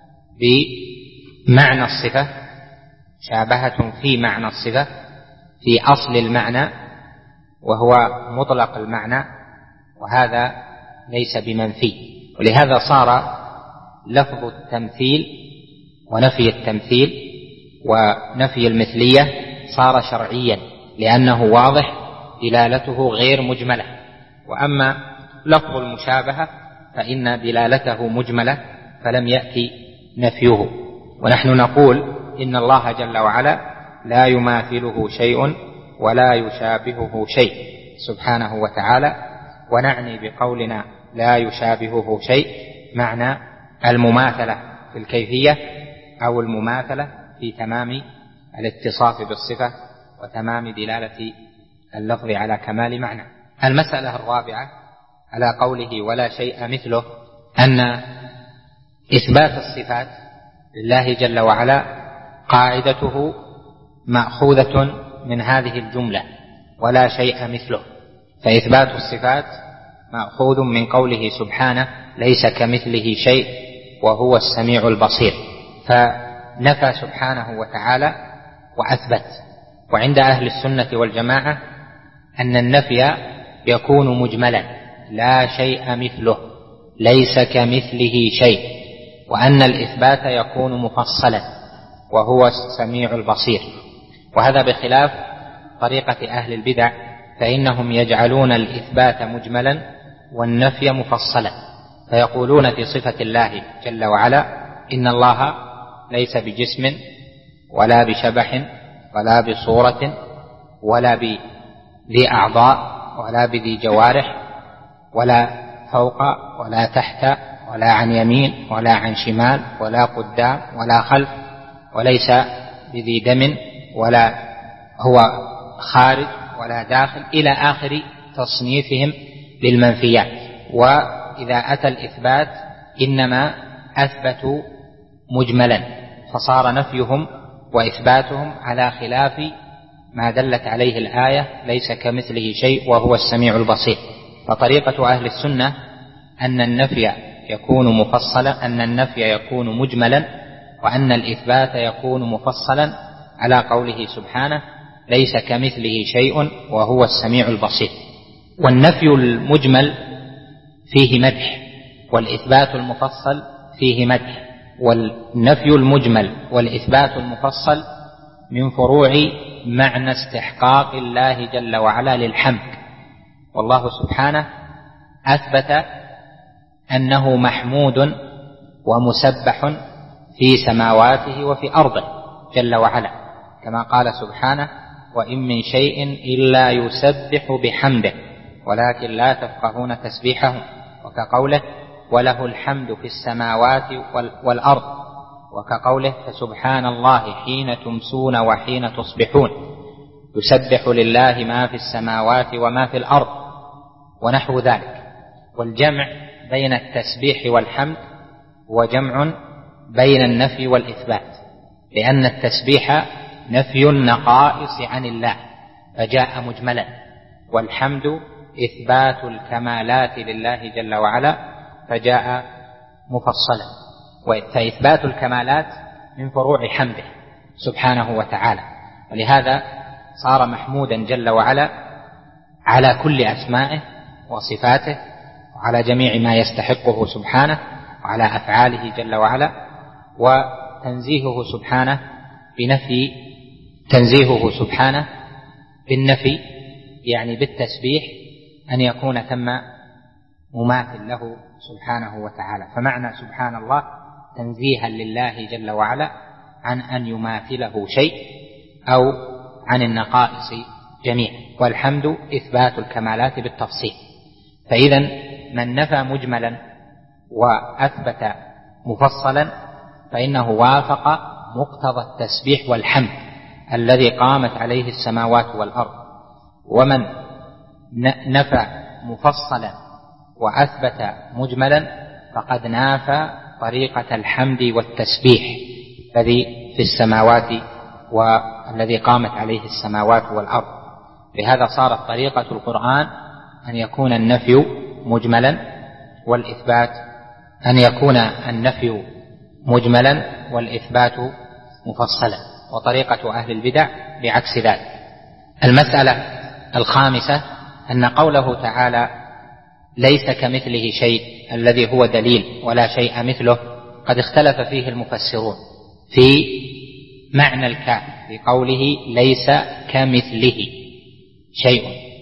بمعنى الصفة، مشابهة في معنى الصفة في أصل المعنى وهو مطلق المعنى، وهذا ليس بمنفي. ولهذا صار لفظ التمثيل ونفي التمثيل ونفي المثلية صار شرعيا، لأنه واضح دلالته غير مجملة. وأما لفظ المشابهة فإن دلالته مجملة فلم يأتي نفيه. ونحن نقول إن الله جل وعلا لا يماثله شيء ولا يشابهه شيء سبحانه وتعالى، ونعني بقولنا لا يشابهه شيء معنى المماثلة في الكيفية أو المماثلة في تمام الاتصاف بالصفة وتمام دلالة اللفظ على كمال معنى. المسألة الرابعة على قوله ولا شيء مثله، أن إثبات الصفات لله جل وعلا قاعدته مأخوذة من هذه الجملة ولا شيء مثله، فإثبات الصفات مأخوذ من قوله سبحانه ليس كمثله شيء وهو السميع البصير، فنفى سبحانه وتعالى وأثبت. وعند أهل السنة والجماعة أن النفي يكون مجملا لا شيء مثله ليس كمثله شيء، وأن الإثبات يكون مفصلا وهو السميع البصير. وهذا بخلاف طريقة أهل البدع، فإنهم يجعلون الإثبات مجملا والنفي مفصلا، فيقولون في صفة الله جل وعلا إن الله ليس بجسم ولا بشبح ولا بصورة ولا بذي أعضاء ولا بذي جوارح، ولا فوق ولا تحت ولا عن يمين ولا عن شمال ولا قدام ولا خلف، وليس بذي دم ولا هو خارج ولا داخل، إلى آخر تصنيفهم للمنفيات. وإذا أتى الإثبات إنما أثبتوا مجملا، فصار نفيهم وإثباتهم على خلاف ما دلت عليه الآية ليس كمثله شيء وهو السميع البصير. فطريقة أهل السنة أن النفي يكون مفصلا، أن النفي يكون مجملا، وأن الإثبات يكون مفصلا على قوله سبحانه ليس كمثله شيء وهو السميع البصير. والنفي المجمل فيه مدح، والإثبات المفصل فيه مدح. والنفي المجمل والإثبات المفصل من فروع معنى استحقاق الله جل وعلا للحمد. والله سبحانه أثبت أنه محمود ومسبح في سماواته وفي أرضه جل وعلا، كما قال سبحانه وإن من شيء إلا يسبح بحمده ولكن لا تفقهون تسبيحهم، وكقوله وله الحمد في السماوات والأرض، وكقوله فسبحان الله حين تمسون وحين تصبحون، يسبح لله ما في السماوات وما في الأرض، ونحو ذلك. والجمع بين التسبيح والحمد هو جمع بين النفي والإثبات، لأن التسبيح نفي النقائص عن الله فجاء مجملا، والحمد إثبات الكمالات لله جل وعلا فجاء مفصلا. فإثبات الكمالات من فروع حمده سبحانه وتعالى، ولهذا صار محمودا جل وعلا على كل أسمائه وصفاته وعلى جميع ما يستحقه سبحانه وعلى أفعاله جل وعلا. وتنزيهه سبحانه بنفي تنزيهه سبحانه بالنفي يعني بالتسبيح أن يكون ثم مماثل له سبحانه وتعالى. فمعنى سبحان الله تنزيها لله جل وعلا عن أن يماثله شيء أو عن النقائص جميعا، والحمد إثبات الكمالات بالتفصيل. فإذا من نفى مجملا وأثبت مفصلا فإنه وافق مقتضى التسبيح والحمد الذي قامت عليه السماوات والأرض. ومن نفى مفصلا وأثبت مجملا فقد نافى طريقة الحمد والتسبيح الذي في السماوات والذي قامت عليه السماوات والأرض. لهذا صارت طريقة القرآن أن يكون النفي مجملا والإثبات أن يكون النفي مجملا والإثبات مفصلا، وطريقة أهل البدع بعكس ذلك. المسألة الخامسة أن قوله تعالى ليس كمثله شيء الذي هو دليل ولا شيء مثله قد اختلف فيه المفسرون في معنى الكاف في قوله ليس كمثله شيء.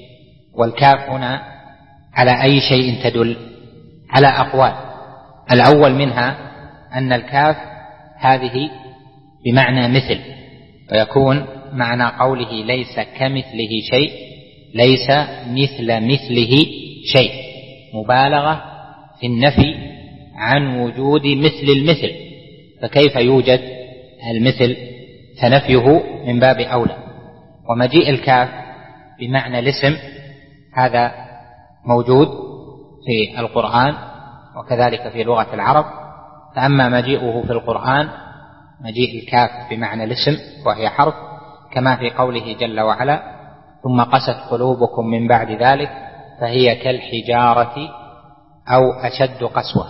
والكاف هنا على أي شيء تدل؟ على أقوال. الأول منها أن الكاف هذه بمعنى مثل، ويكون معنى قوله ليس كمثله شيء ليس مثل مثله شيء، مبالغة في النفي عن وجود مثل المثل، فكيف يوجد المثل فنفيه من باب أولى. ومجيء الكاف بمعنى الاسم هذا موجود في القرآن وكذلك في لغة العرب. فأما مجيئه في القرآن مجيء الكاف بمعنى الاسم وهي حرف، كما في قوله جل وعلا ثم قست قلوبكم من بعد ذلك فهي كالحجارة أو أشد قسوة.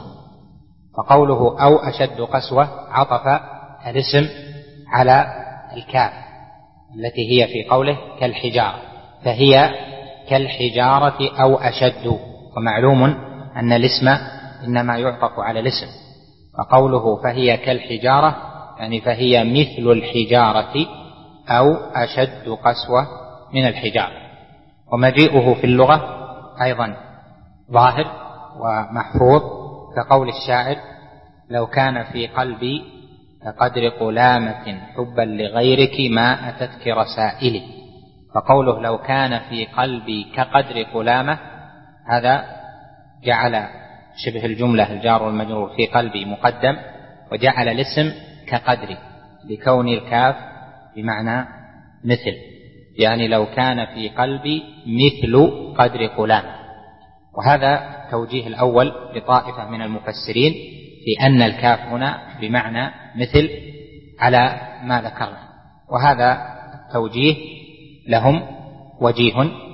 فقوله أو أشد قسوة عطف الاسم على الكاف التي هي في قوله كالحجارة، فهي كالحجارة أو أشد. ومعلوم أن الاسم إنما يعطف على الاسم، فقوله فهي كالحجارة يعني فهي مثل الحجارة أو أشد قسوة من الحجارة. ومجيئه في اللغة أيضا ظاهر ومحفوظ، كقول الشاعر لو كان في قلبي كقدر قلامة حبا لغيرك ما أتتك رسائلي. فقوله لو كان في قلبي كقدر قلامة، هذا جعل شبه الجملة الجار والمجرور في قلبي مقدم، وجعل الاسم كقدر لكون الكاف بمعنى مثل، يعني لو كان في قلبي مثل قدر قلامة. وهذا توجيه الأول لطائفة من المفسرين في أن الكاف هنا بمعنى مثل على ما ذكرنا، وهذا التوجيه لهم وجيه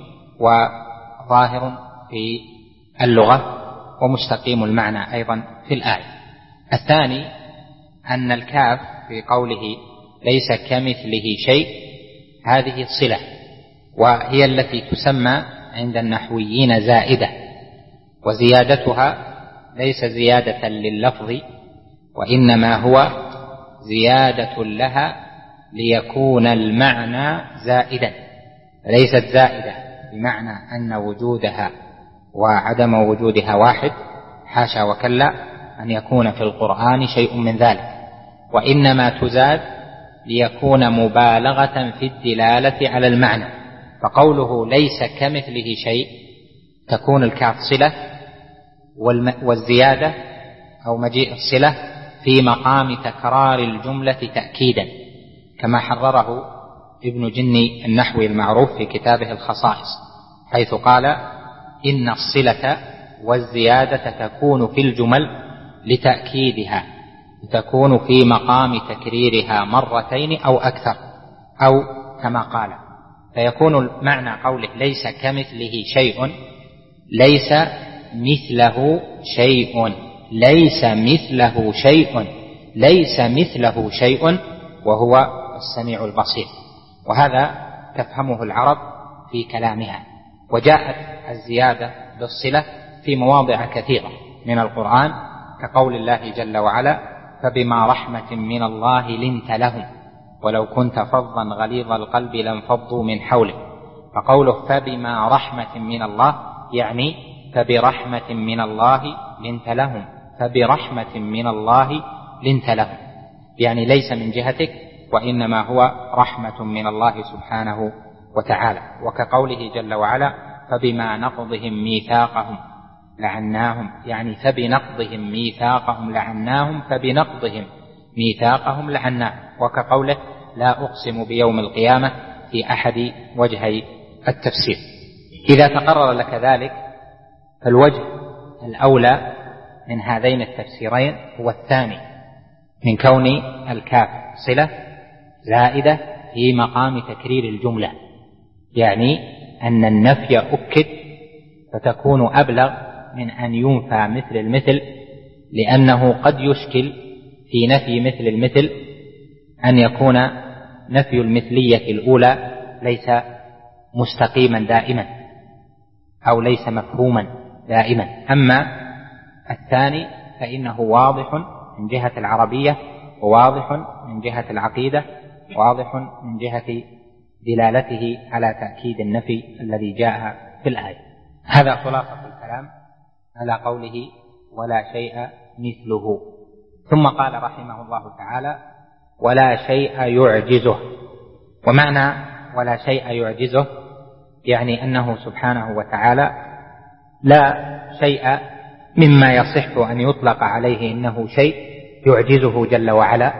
وظاهر في اللغة ومستقيم المعنى أيضا في الآية. الثاني أن الكاف في قوله ليس كمثله شيء هذه صلة، وهي التي تسمى عند النحويين زائدة، وزيادتها ليس زيادة لللفظ وإنما هو زيادة لها ليكون المعنى زائدا، ليست زائدة بمعنى أن وجودها وعدم وجودها واحد، حاشا وكلا أن يكون في القرآن شيء من ذلك، وإنما تزاد ليكون مبالغة في الدلالة على المعنى. فقوله ليس كمثله شيء تكون الكاف صلة، والزيادة أو مجيء الصلة في مقام تكرار الجملة تأكيدا، كما حرره ابن جني النحوي المعروف في كتابه الخصائص، حيث قال إن الصلة والزيادة تكون في الجمل لتأكيدها، تكون في مقام تكريرها مرتين أو أكثر، أو كما قال، فيكون معنى قوله ليس كمثله شيء ليس مثله شيء، ليس مثله شيء، ليس مثله شيء وهو السميع البصير. وهذا تفهمه العرب في كلامها. وجاءت الزيادة بالصلة في مواضع كثيرة من القرآن، كقول الله جل وعلا فبما رحمة من الله لنت لهم ولو كنت فظا غليظ القلب لانفضوا من حولك. فقوله فبما رحمة من الله يعني فبرحمة من الله لنت لهم، فبرحمة من الله لنت لهم، يعني ليس من جهتك وإنما هو رحمة من الله سبحانه وتعالى. وكقوله جل وعلا فبما نقضهم ميثاقهم لعناهم، يعني فبنقضهم ميثاقهم لعناهم، فبنقضهم ميثاقهم لعناهم. وكقوله لا أقسم بيوم القيامة في أحد وجهي التفسير. إذا تقرر لك ذلك فالوجه الأولى من هذين التفسيرين هو الثاني، من كون الكاف صلة زائدة في مقام تكرير الجملة، يعني أن النفي أكد فتكون أبلغ من أن ينفى مثل المثل، لأنه قد يشكل في نفي مثل المثل أن يكون نفي المثلية الأولى ليس مستقيما دائما أو ليس مفهوما دائما، أما الثاني فإنه واضح من جهة العربية وواضح من جهة العقيدة، واضح من جهة دلالته على تأكيد النفي الذي جاء في الآية. هذا خلاصة الكلام على قوله ولا شيء مثله. ثم قال رحمه الله تعالى ولا شيء يعجزه. ومعنى ولا شيء يعجزه يعني أنه سبحانه وتعالى لا شيء مما يصح أن يطلق عليه إنه شيء يعجزه جل وعلا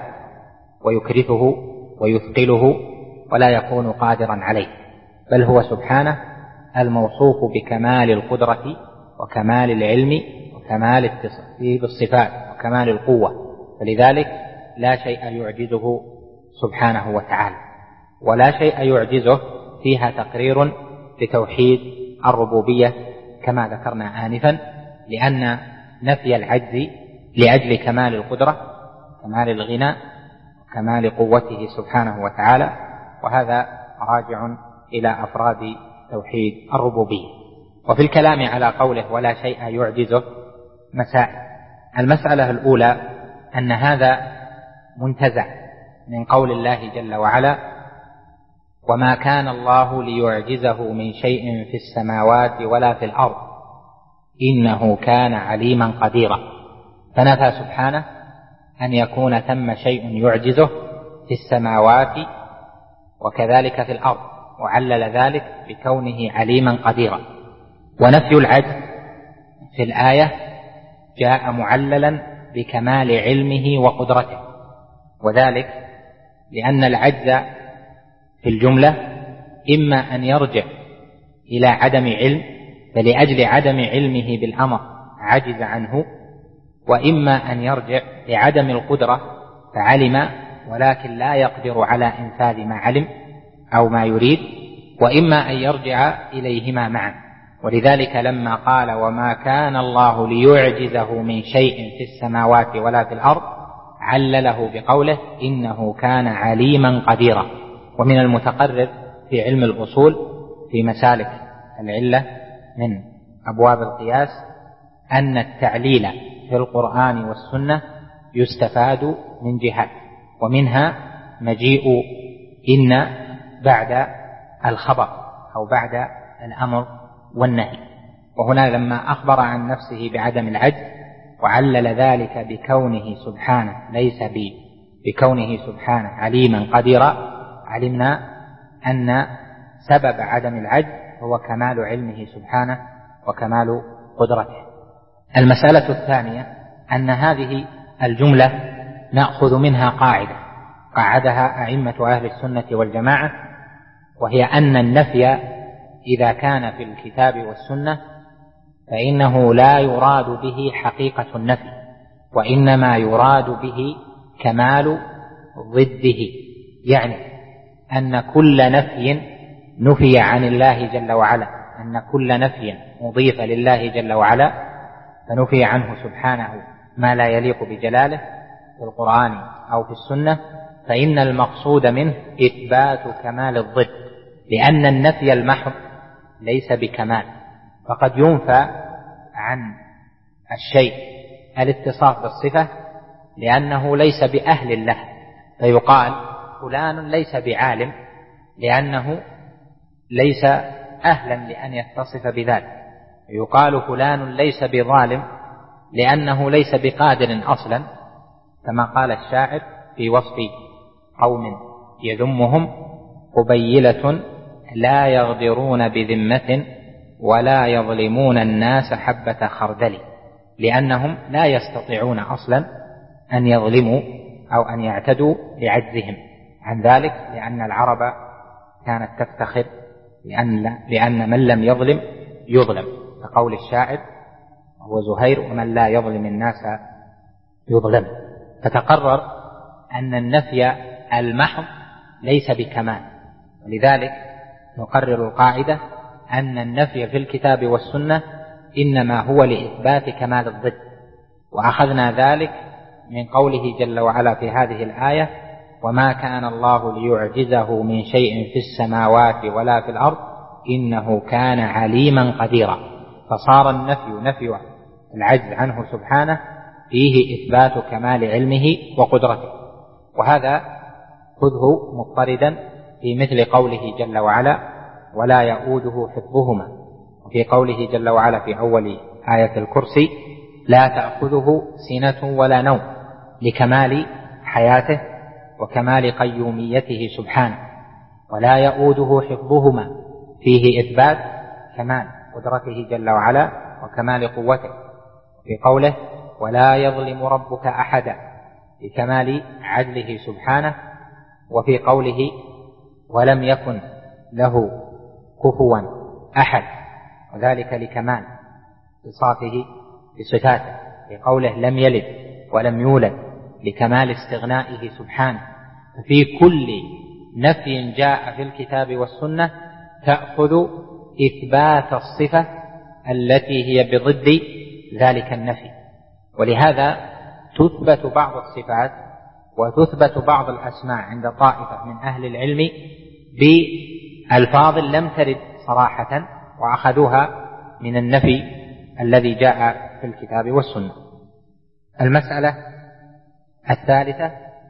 ويكرثه ويثقله ولا يكون قادرا عليه، بل هو سبحانه الموصوف بكمال القدرة وكمال العلم وكمال التصريف بالصفات وكمال القوة، فلذلك لا شيء يعجزه سبحانه وتعالى. ولا شيء يعجزه فيها تقرير لتوحيد الربوبية كما ذكرنا آنفا، لأن نفي العجز لأجل كمال القدرة كمال الغنى وكمال قوته سبحانه وتعالى، وهذا راجع إلى أفراد توحيد الربوبية. وفي الكلام على قوله ولا شيء يعجزه مسائل. المسألة الأولى أن هذا منتزع من قول الله جل وعلا وما كان الله ليعجزه من شيء في السماوات ولا في الأرض إنه كان عليما قديرا، فنفى سبحانه أن يكون ثم شيء يعجزه في السماوات وكذلك في الأرض، وعلل ذلك بكونه عليما قديرا. ونفي العجز في الآية جاء معللا بكمال علمه وقدرته، وذلك لأن العجز في الجملة إما أن يرجع إلى عدم علم، فلأجل عدم علمه بالأمر عجز عنه، وإما أن يرجع لعدم القدرة فعلم ولكن لا يقدر على إنفاذ ما علم أو ما يريد، وإما أن يرجع إليهما معا. ولذلك لما قال وما كان الله ليعجزه من شيء في السماوات ولا في الأرض علله بقوله إنه كان عليما قديرا. ومن المتقرر في علم الأصول في مسالك العلة من أبواب القياس أن التعليل في القرآن والسنة يستفاد من جهات، ومنها مجيء إن بعد الخبر أو بعد الأمر والنهي. وهنا لما أخبر عن نفسه بعدم العجز وعلل ذلك بكونه سبحانه ليس بي بكونه سبحانه عليما قديرا، علمنا أن سبب عدم العجز هو كمال علمه سبحانه وكمال قدرته. المسألة الثانية أن هذه الجملة نأخذ منها قاعدة قاعدها أئمة أهل السنة والجماعة، وهي أن النفي إذا كان في الكتاب والسنة فإنه لا يراد به حقيقة النفي، وإنما يراد به كمال ضده، يعني أن كل نفي نفي عن الله جل وعلا، أن كل نفي مضيف لله جل وعلا فنفي عنه سبحانه ما لا يليق بجلاله في القرآن أو في السنة، فإن المقصود منه إثبات كمال الضد، لأن النفي المحض ليس بكمال، فقد ينفى عن الشيء الاتصاف بالصفة لأنه ليس بأهل له، فيقال فلان ليس بعالم لأنه ليس أهلا لأن يتصف بذلك، يقال فلان ليس بظالم لأنه ليس بقادر أصلا، كما قال الشاعر في وصف قوم يذمهم قبيلة لا يغدرون بذمة ولا يظلمون الناس حبة خردل، لأنهم لا يستطيعون أصلا أن يظلموا أو أن يعتدوا لعجزهم عن ذلك، لأن العرب كانت تفتخر لأن, لأن من لم يظلم يظلم، كقول الشاعر هو زهير ومن لا يظلم الناس يظلم. فتقرر أن النفي المحض ليس بكمال، ولذلك نقرر القاعدة أن النفي في الكتاب والسنة إنما هو لإثبات كمال الضد، وأخذنا ذلك من قوله جل وعلا في هذه الآية وما كان الله ليعجزه من شيء في السماوات ولا في الأرض إنه كان عليما قديرا، فصار النفي نفي العجز عنه سبحانه فيه إثبات كمال علمه وقدرته. وهذا خذه مضطردا في مثل قوله جل وعلا ولا يؤوده حفظهما، وفي قوله جل وعلا في أول آية الكرسي لا تأخذه سنة ولا نوم، لكمال حياته وكمال قيوميته سبحانه. ولا يؤوده حفظهما فيه إثبات كمال قدرته جل وعلا وكمال قوته، في قوله ولا يظلم ربك أحدا لكمال عدله سبحانه، وفي قوله ولم يكن له كفوا أحد، وذلك لكمال صفاته بصفاته، في قوله لم يلد ولم يولد لكمال استغنائه سبحانه. ففي كل نفي جاء في الكتاب والسنة تأخذ إثبات الصفة التي هي بضد ذلك النفي، ولهذا تثبت بعض الصفات وتثبت بعض الأسماء عند طائفة من أهل العلم بألفاظ لم ترد صراحة وأخذوها من النفي الذي جاء في الكتاب والسنة. المسألة الثالثة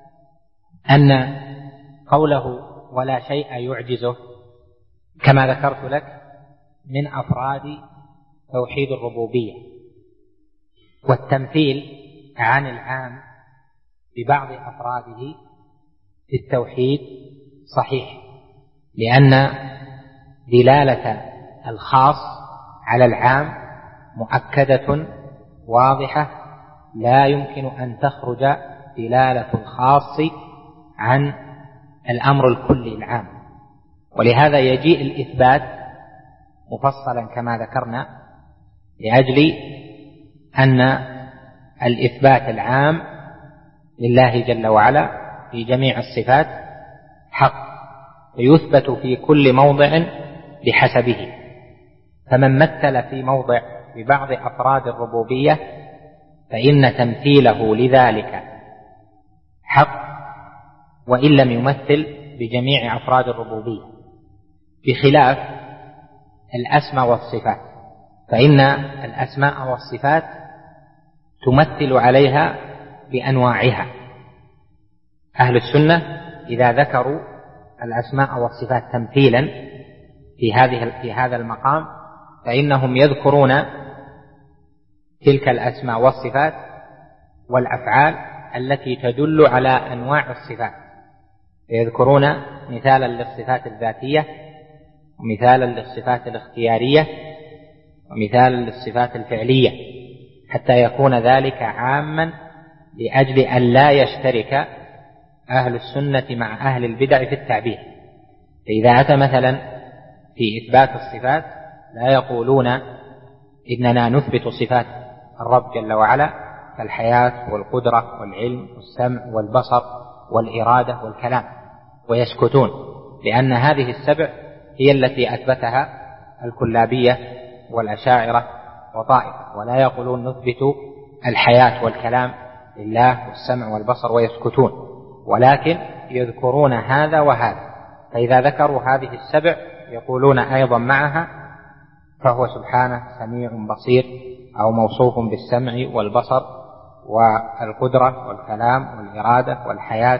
أن قوله ولا شيء يعجزه كما ذكرت لك من أفراد توحيد الربوبية، والتمثيل عن العام ببعض أفراده في التوحيد صحيح، لأن دلالة الخاص على العام مؤكدة واضحة، لا يمكن أن تخرج دلالة الخاص عن الأمر الكلي العام. ولهذا يجيء الإثبات مفصلا كما ذكرنا، لأجل أن الإثبات العام لله جل وعلا في جميع الصفات حق، ويثبت في كل موضع بحسبه. فمن مثل في موضع ببعض أفراد الربوبية فإن تمثيله لذلك حق، وإن لم يمثل بجميع أفراد الربوبية، بخلاف الأسماء والصفات، فإن الأسماء والصفات تمثل عليها بأنواعها. أهل السنة إذا ذكروا الأسماء والصفات تمثيلا في هذه في هذا المقام فإنهم يذكرون تلك الأسماء والصفات والأفعال التي تدل على أنواع الصفات، يذكرون مثالا للصفات الذاتية، ومثالا للصفات الاختيارية، ومثالا للصفات الفعلية، حتى يكون ذلك عاما لأجل أن لا يشترك أهل السنة مع أهل البدع في التعبير. فإذا أتى مثلا في إثبات الصفات لا يقولون إننا نثبت صفات الرب جل وعلا كالحياة والقدرة والعلم والسمع والبصر والإرادة والكلام ويسكتون، لأن هذه السبع هي التي أثبتها الكلابية والأشاعرة وطائفة، ولا يقولون نثبت الحياة والكلام لله والسمع والبصر ويسكتون، ولكن يذكرون هذا وهذا. فإذا ذكروا هذه السبع يقولون أيضا معها فهو سبحانه سميع بصير، أو موصوف بالسمع والبصر والقدرة والكلام والإرادة والحياة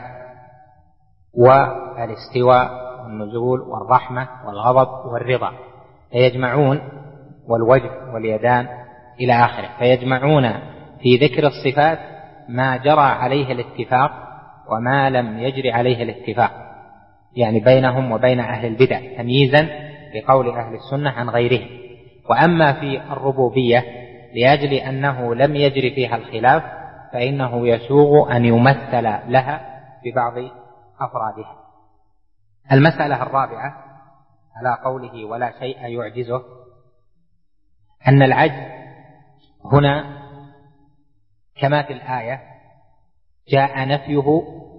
والاستواء والنزول والرحمة والغضب والرضا، فيجمعون والوجه واليدان إلى آخره، فيجمعون في ذكر الصفات ما جرى عليه الاتفاق وما لم يجري عليه الاتفاق، يعني بينهم وبين أهل البدع، تمييزا بقول أهل السنة عن غيرهم. وأما في الربوبية لأجل أنه لم يجري فيها الخلاف فإنه يسوغ أن يمثل لها ببعض أفرادها. المسألة الرابعة على قوله ولا شيء يعجزه، أن العجز هنا كما في الآية جاء نفيه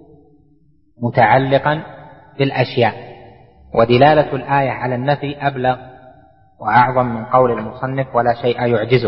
متعلقا بالأشياء، ودلالة الآية على النفي أبلغ وأعظم من قول المصنف ولا شيء يعجزه،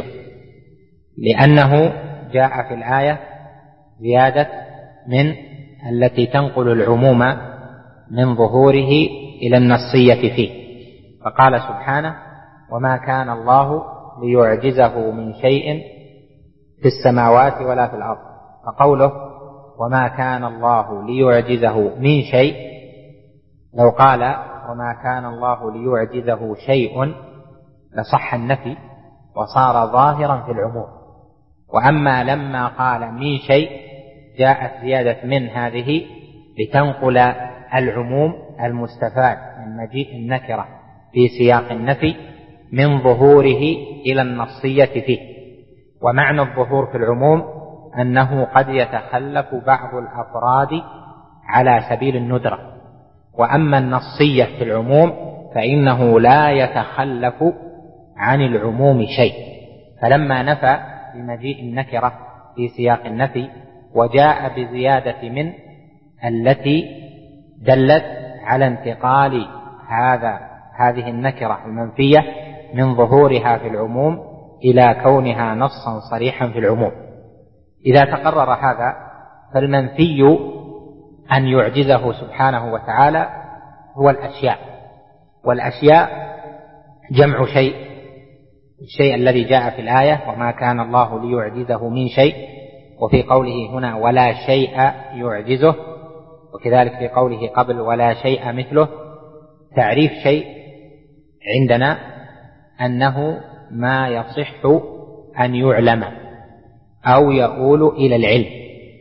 لأنه جاء في الآية زيادة من التي تنقل العموم من ظهوره إلى النصية فيه، فقال سبحانه وما كان الله ليعجزه من شيء في السماوات ولا في الأرض، فقوله وما كان الله ليعجزه من شيء، لو قال وما كان الله ليعجزه شيء لصح النفي وصار ظاهرا في العموم. وأما لما قال من شيء جاءت زيادة من هذه لتنقل العموم المستفاد من مجيء النكرة في سياق النفي من ظهوره إلى النصية فيه. ومعنى الظهور في العموم أنه قد يتخلف بعض الأفراد على سبيل الندرة، وأما النصية في العموم فإنه لا يتخلف عن العموم شيء. فلما نفى بمجيء النكرة في سياق النفي وجاء بزيادة من التي دلت على انتقال هذا هذه النكرة المنفية من ظهورها في العموم إلى كونها نصا صريحا في العموم. إذا تقرر هذا فالمنفي أن يعجزه سبحانه وتعالى هو الأشياء، والأشياء جمع شيء، الشيء الذي جاء في الآية وما كان الله ليعجزه من شيء، وفي قوله هنا ولا شيء يعجزه، وكذلك في قوله قبل ولا شيء مثله. تعريف شيء عندنا أنه ما يصح أن يعلم أو يؤول إلى العلم،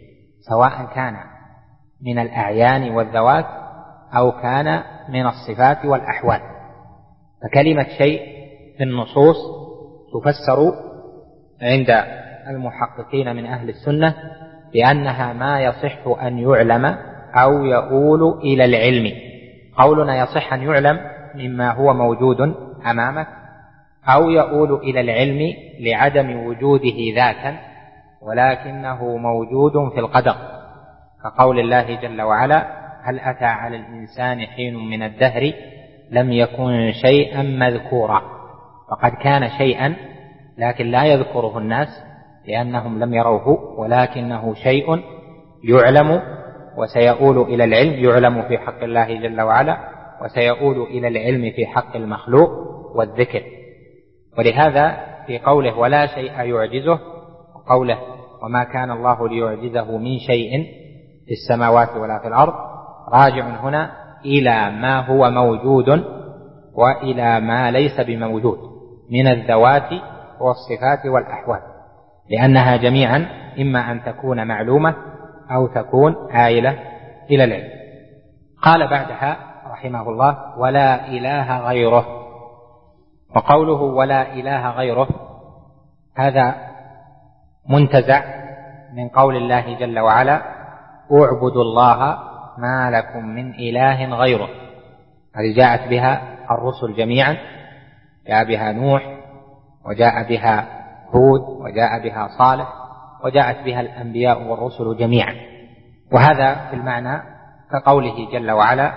سواء كان من الأعيان والذوات أو كان من الصفات والأحوال. فكلمة شيء في النصوص تفسر عند المحققين من أهل السنة بأنها ما يصح أن يعلم أو يؤول إلى العلم. قولنا يصح أن يعلم مما هو موجود أمامك، أو يؤول إلى العلم لعدم وجوده ذاتا ولكنه موجود في القدر، كقول الله جل وعلا: هل أتى على الإنسان حين من الدهر لم يكن شيئا مذكورا. فقد كان شيئا لكن لا يذكره الناس لأنهم لم يروه، ولكنه شيء يعلم وسيؤول إلى العلم، يعلم في حق الله جل وعلا وسيؤول إلى العلم في حق المخلوق والذكر. ولهذا في قوله ولا شيء يعجزه، وقوله وما كان الله ليعجزه من شيء في السماوات ولا في الأرض، راجع هنا إلى ما هو موجود وإلى ما ليس بموجود من الذوات والصفات والأحوال، لأنها جميعا إما أن تكون معلومة أو تكون آيلة إلى العلم. قال بعدها رحمه الله: ولا إله غيره. وقوله ولا إله غيره هذا منتزع من قول الله جل وعلا: اعبدوا الله ما لكم من إله غيره. هذه جاءت بها الرسل جميعا، جاء بها نوح وجاء بها هود وجاء بها صالح وجاءت بها الأنبياء والرسل جميعا. وهذا في المعنى كقوله جل وعلا: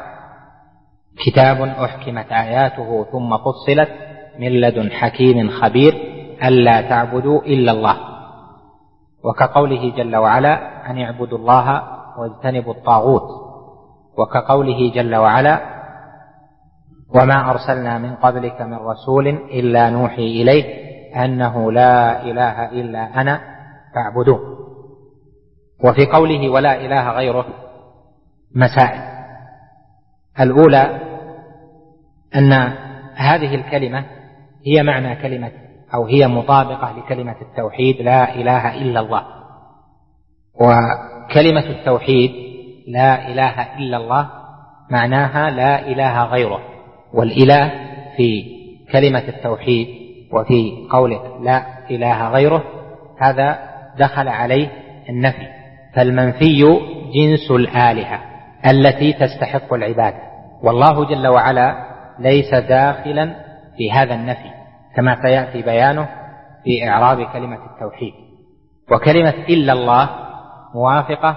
كتاب أحكمت آياته ثم فصلت من لدن حكيم خبير ألا تعبدوا إلا الله. وكقوله جل وعلا: أن اعبدوا الله واجتنبوا الطاغوت. وكقوله جل وعلا: وما أرسلنا من قبلك من رسول إلا نوحي إليه أنه لا إله إلا أنا فاعبدون. وفي قوله ولا إله غيره مسائل. الأولى أن هذه الكلمة هي معنى كلمة أو هي مطابقة لكلمة التوحيد لا إله إلا الله. وكلمة التوحيد لا إله إلا الله معناها لا إله غيره، والإله في كلمة التوحيد وفي قولك لا إله غيره هذا دخل عليه النفي، فالمنفي جنس الآلهة التي تستحق العبادة، والله جل وعلا ليس داخلا في هذا النفي كما سيأتي بيانه في إعراب كلمة التوحيد. وكلمة إلا الله موافقة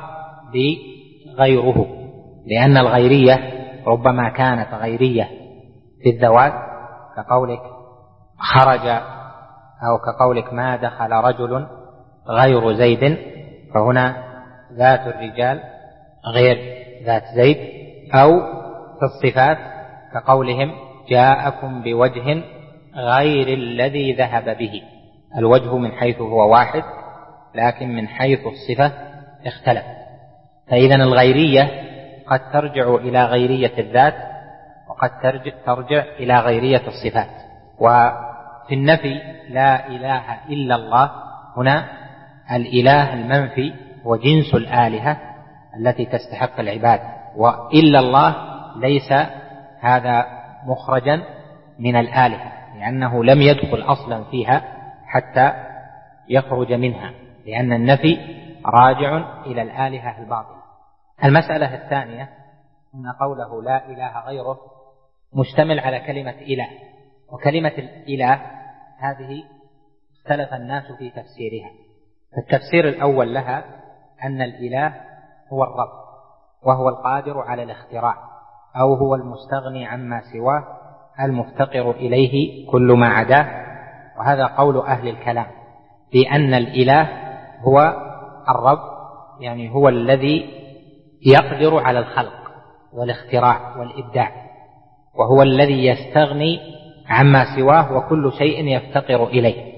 بغيره، لأن الغيرية ربما كانت غيرية في الذوات كقولك خرج، أو كقولك ما دخل رجل غير زيد، فهنا ذات الرجال غير ذات زيد. أو في الصفات كقولهم جاءكم بوجه غير الذي ذهب به، الوجه من حيث هو واحد لكن من حيث الصفة اختلف. فإذا الغيرية قد ترجع إلى غيرية الذات وقد ترجع, ترجع إلى غيرية الصفات. وفي النفي لا إله إلا الله هنا الإله المنفي وجنس الآلهة التي تستحق العبادة، وإلا الله ليس هذا مخرجا من الآلهة لأنه لم يدخل أصلا فيها حتى يخرج منها، لأن النفي راجع إلى الآلهة الباطلة. المسألة الثانية أن قوله لا إله غيره مشتمل على كلمة إله، وكلمة الإله هذه اختلف الناس في تفسيرها. التفسير الأول لها أن الإله هو الرب وهو القادر على الاختراع، أو هو المستغني عما سواه المفتقر إليه كل ما عداه. وهذا قول أهل الكلام بأن الإله هو الرب، يعني هو الذي يقدر على الخلق والاختراع والإبداع، وهو الذي يستغني عما سواه وكل شيء يفتقر إليه.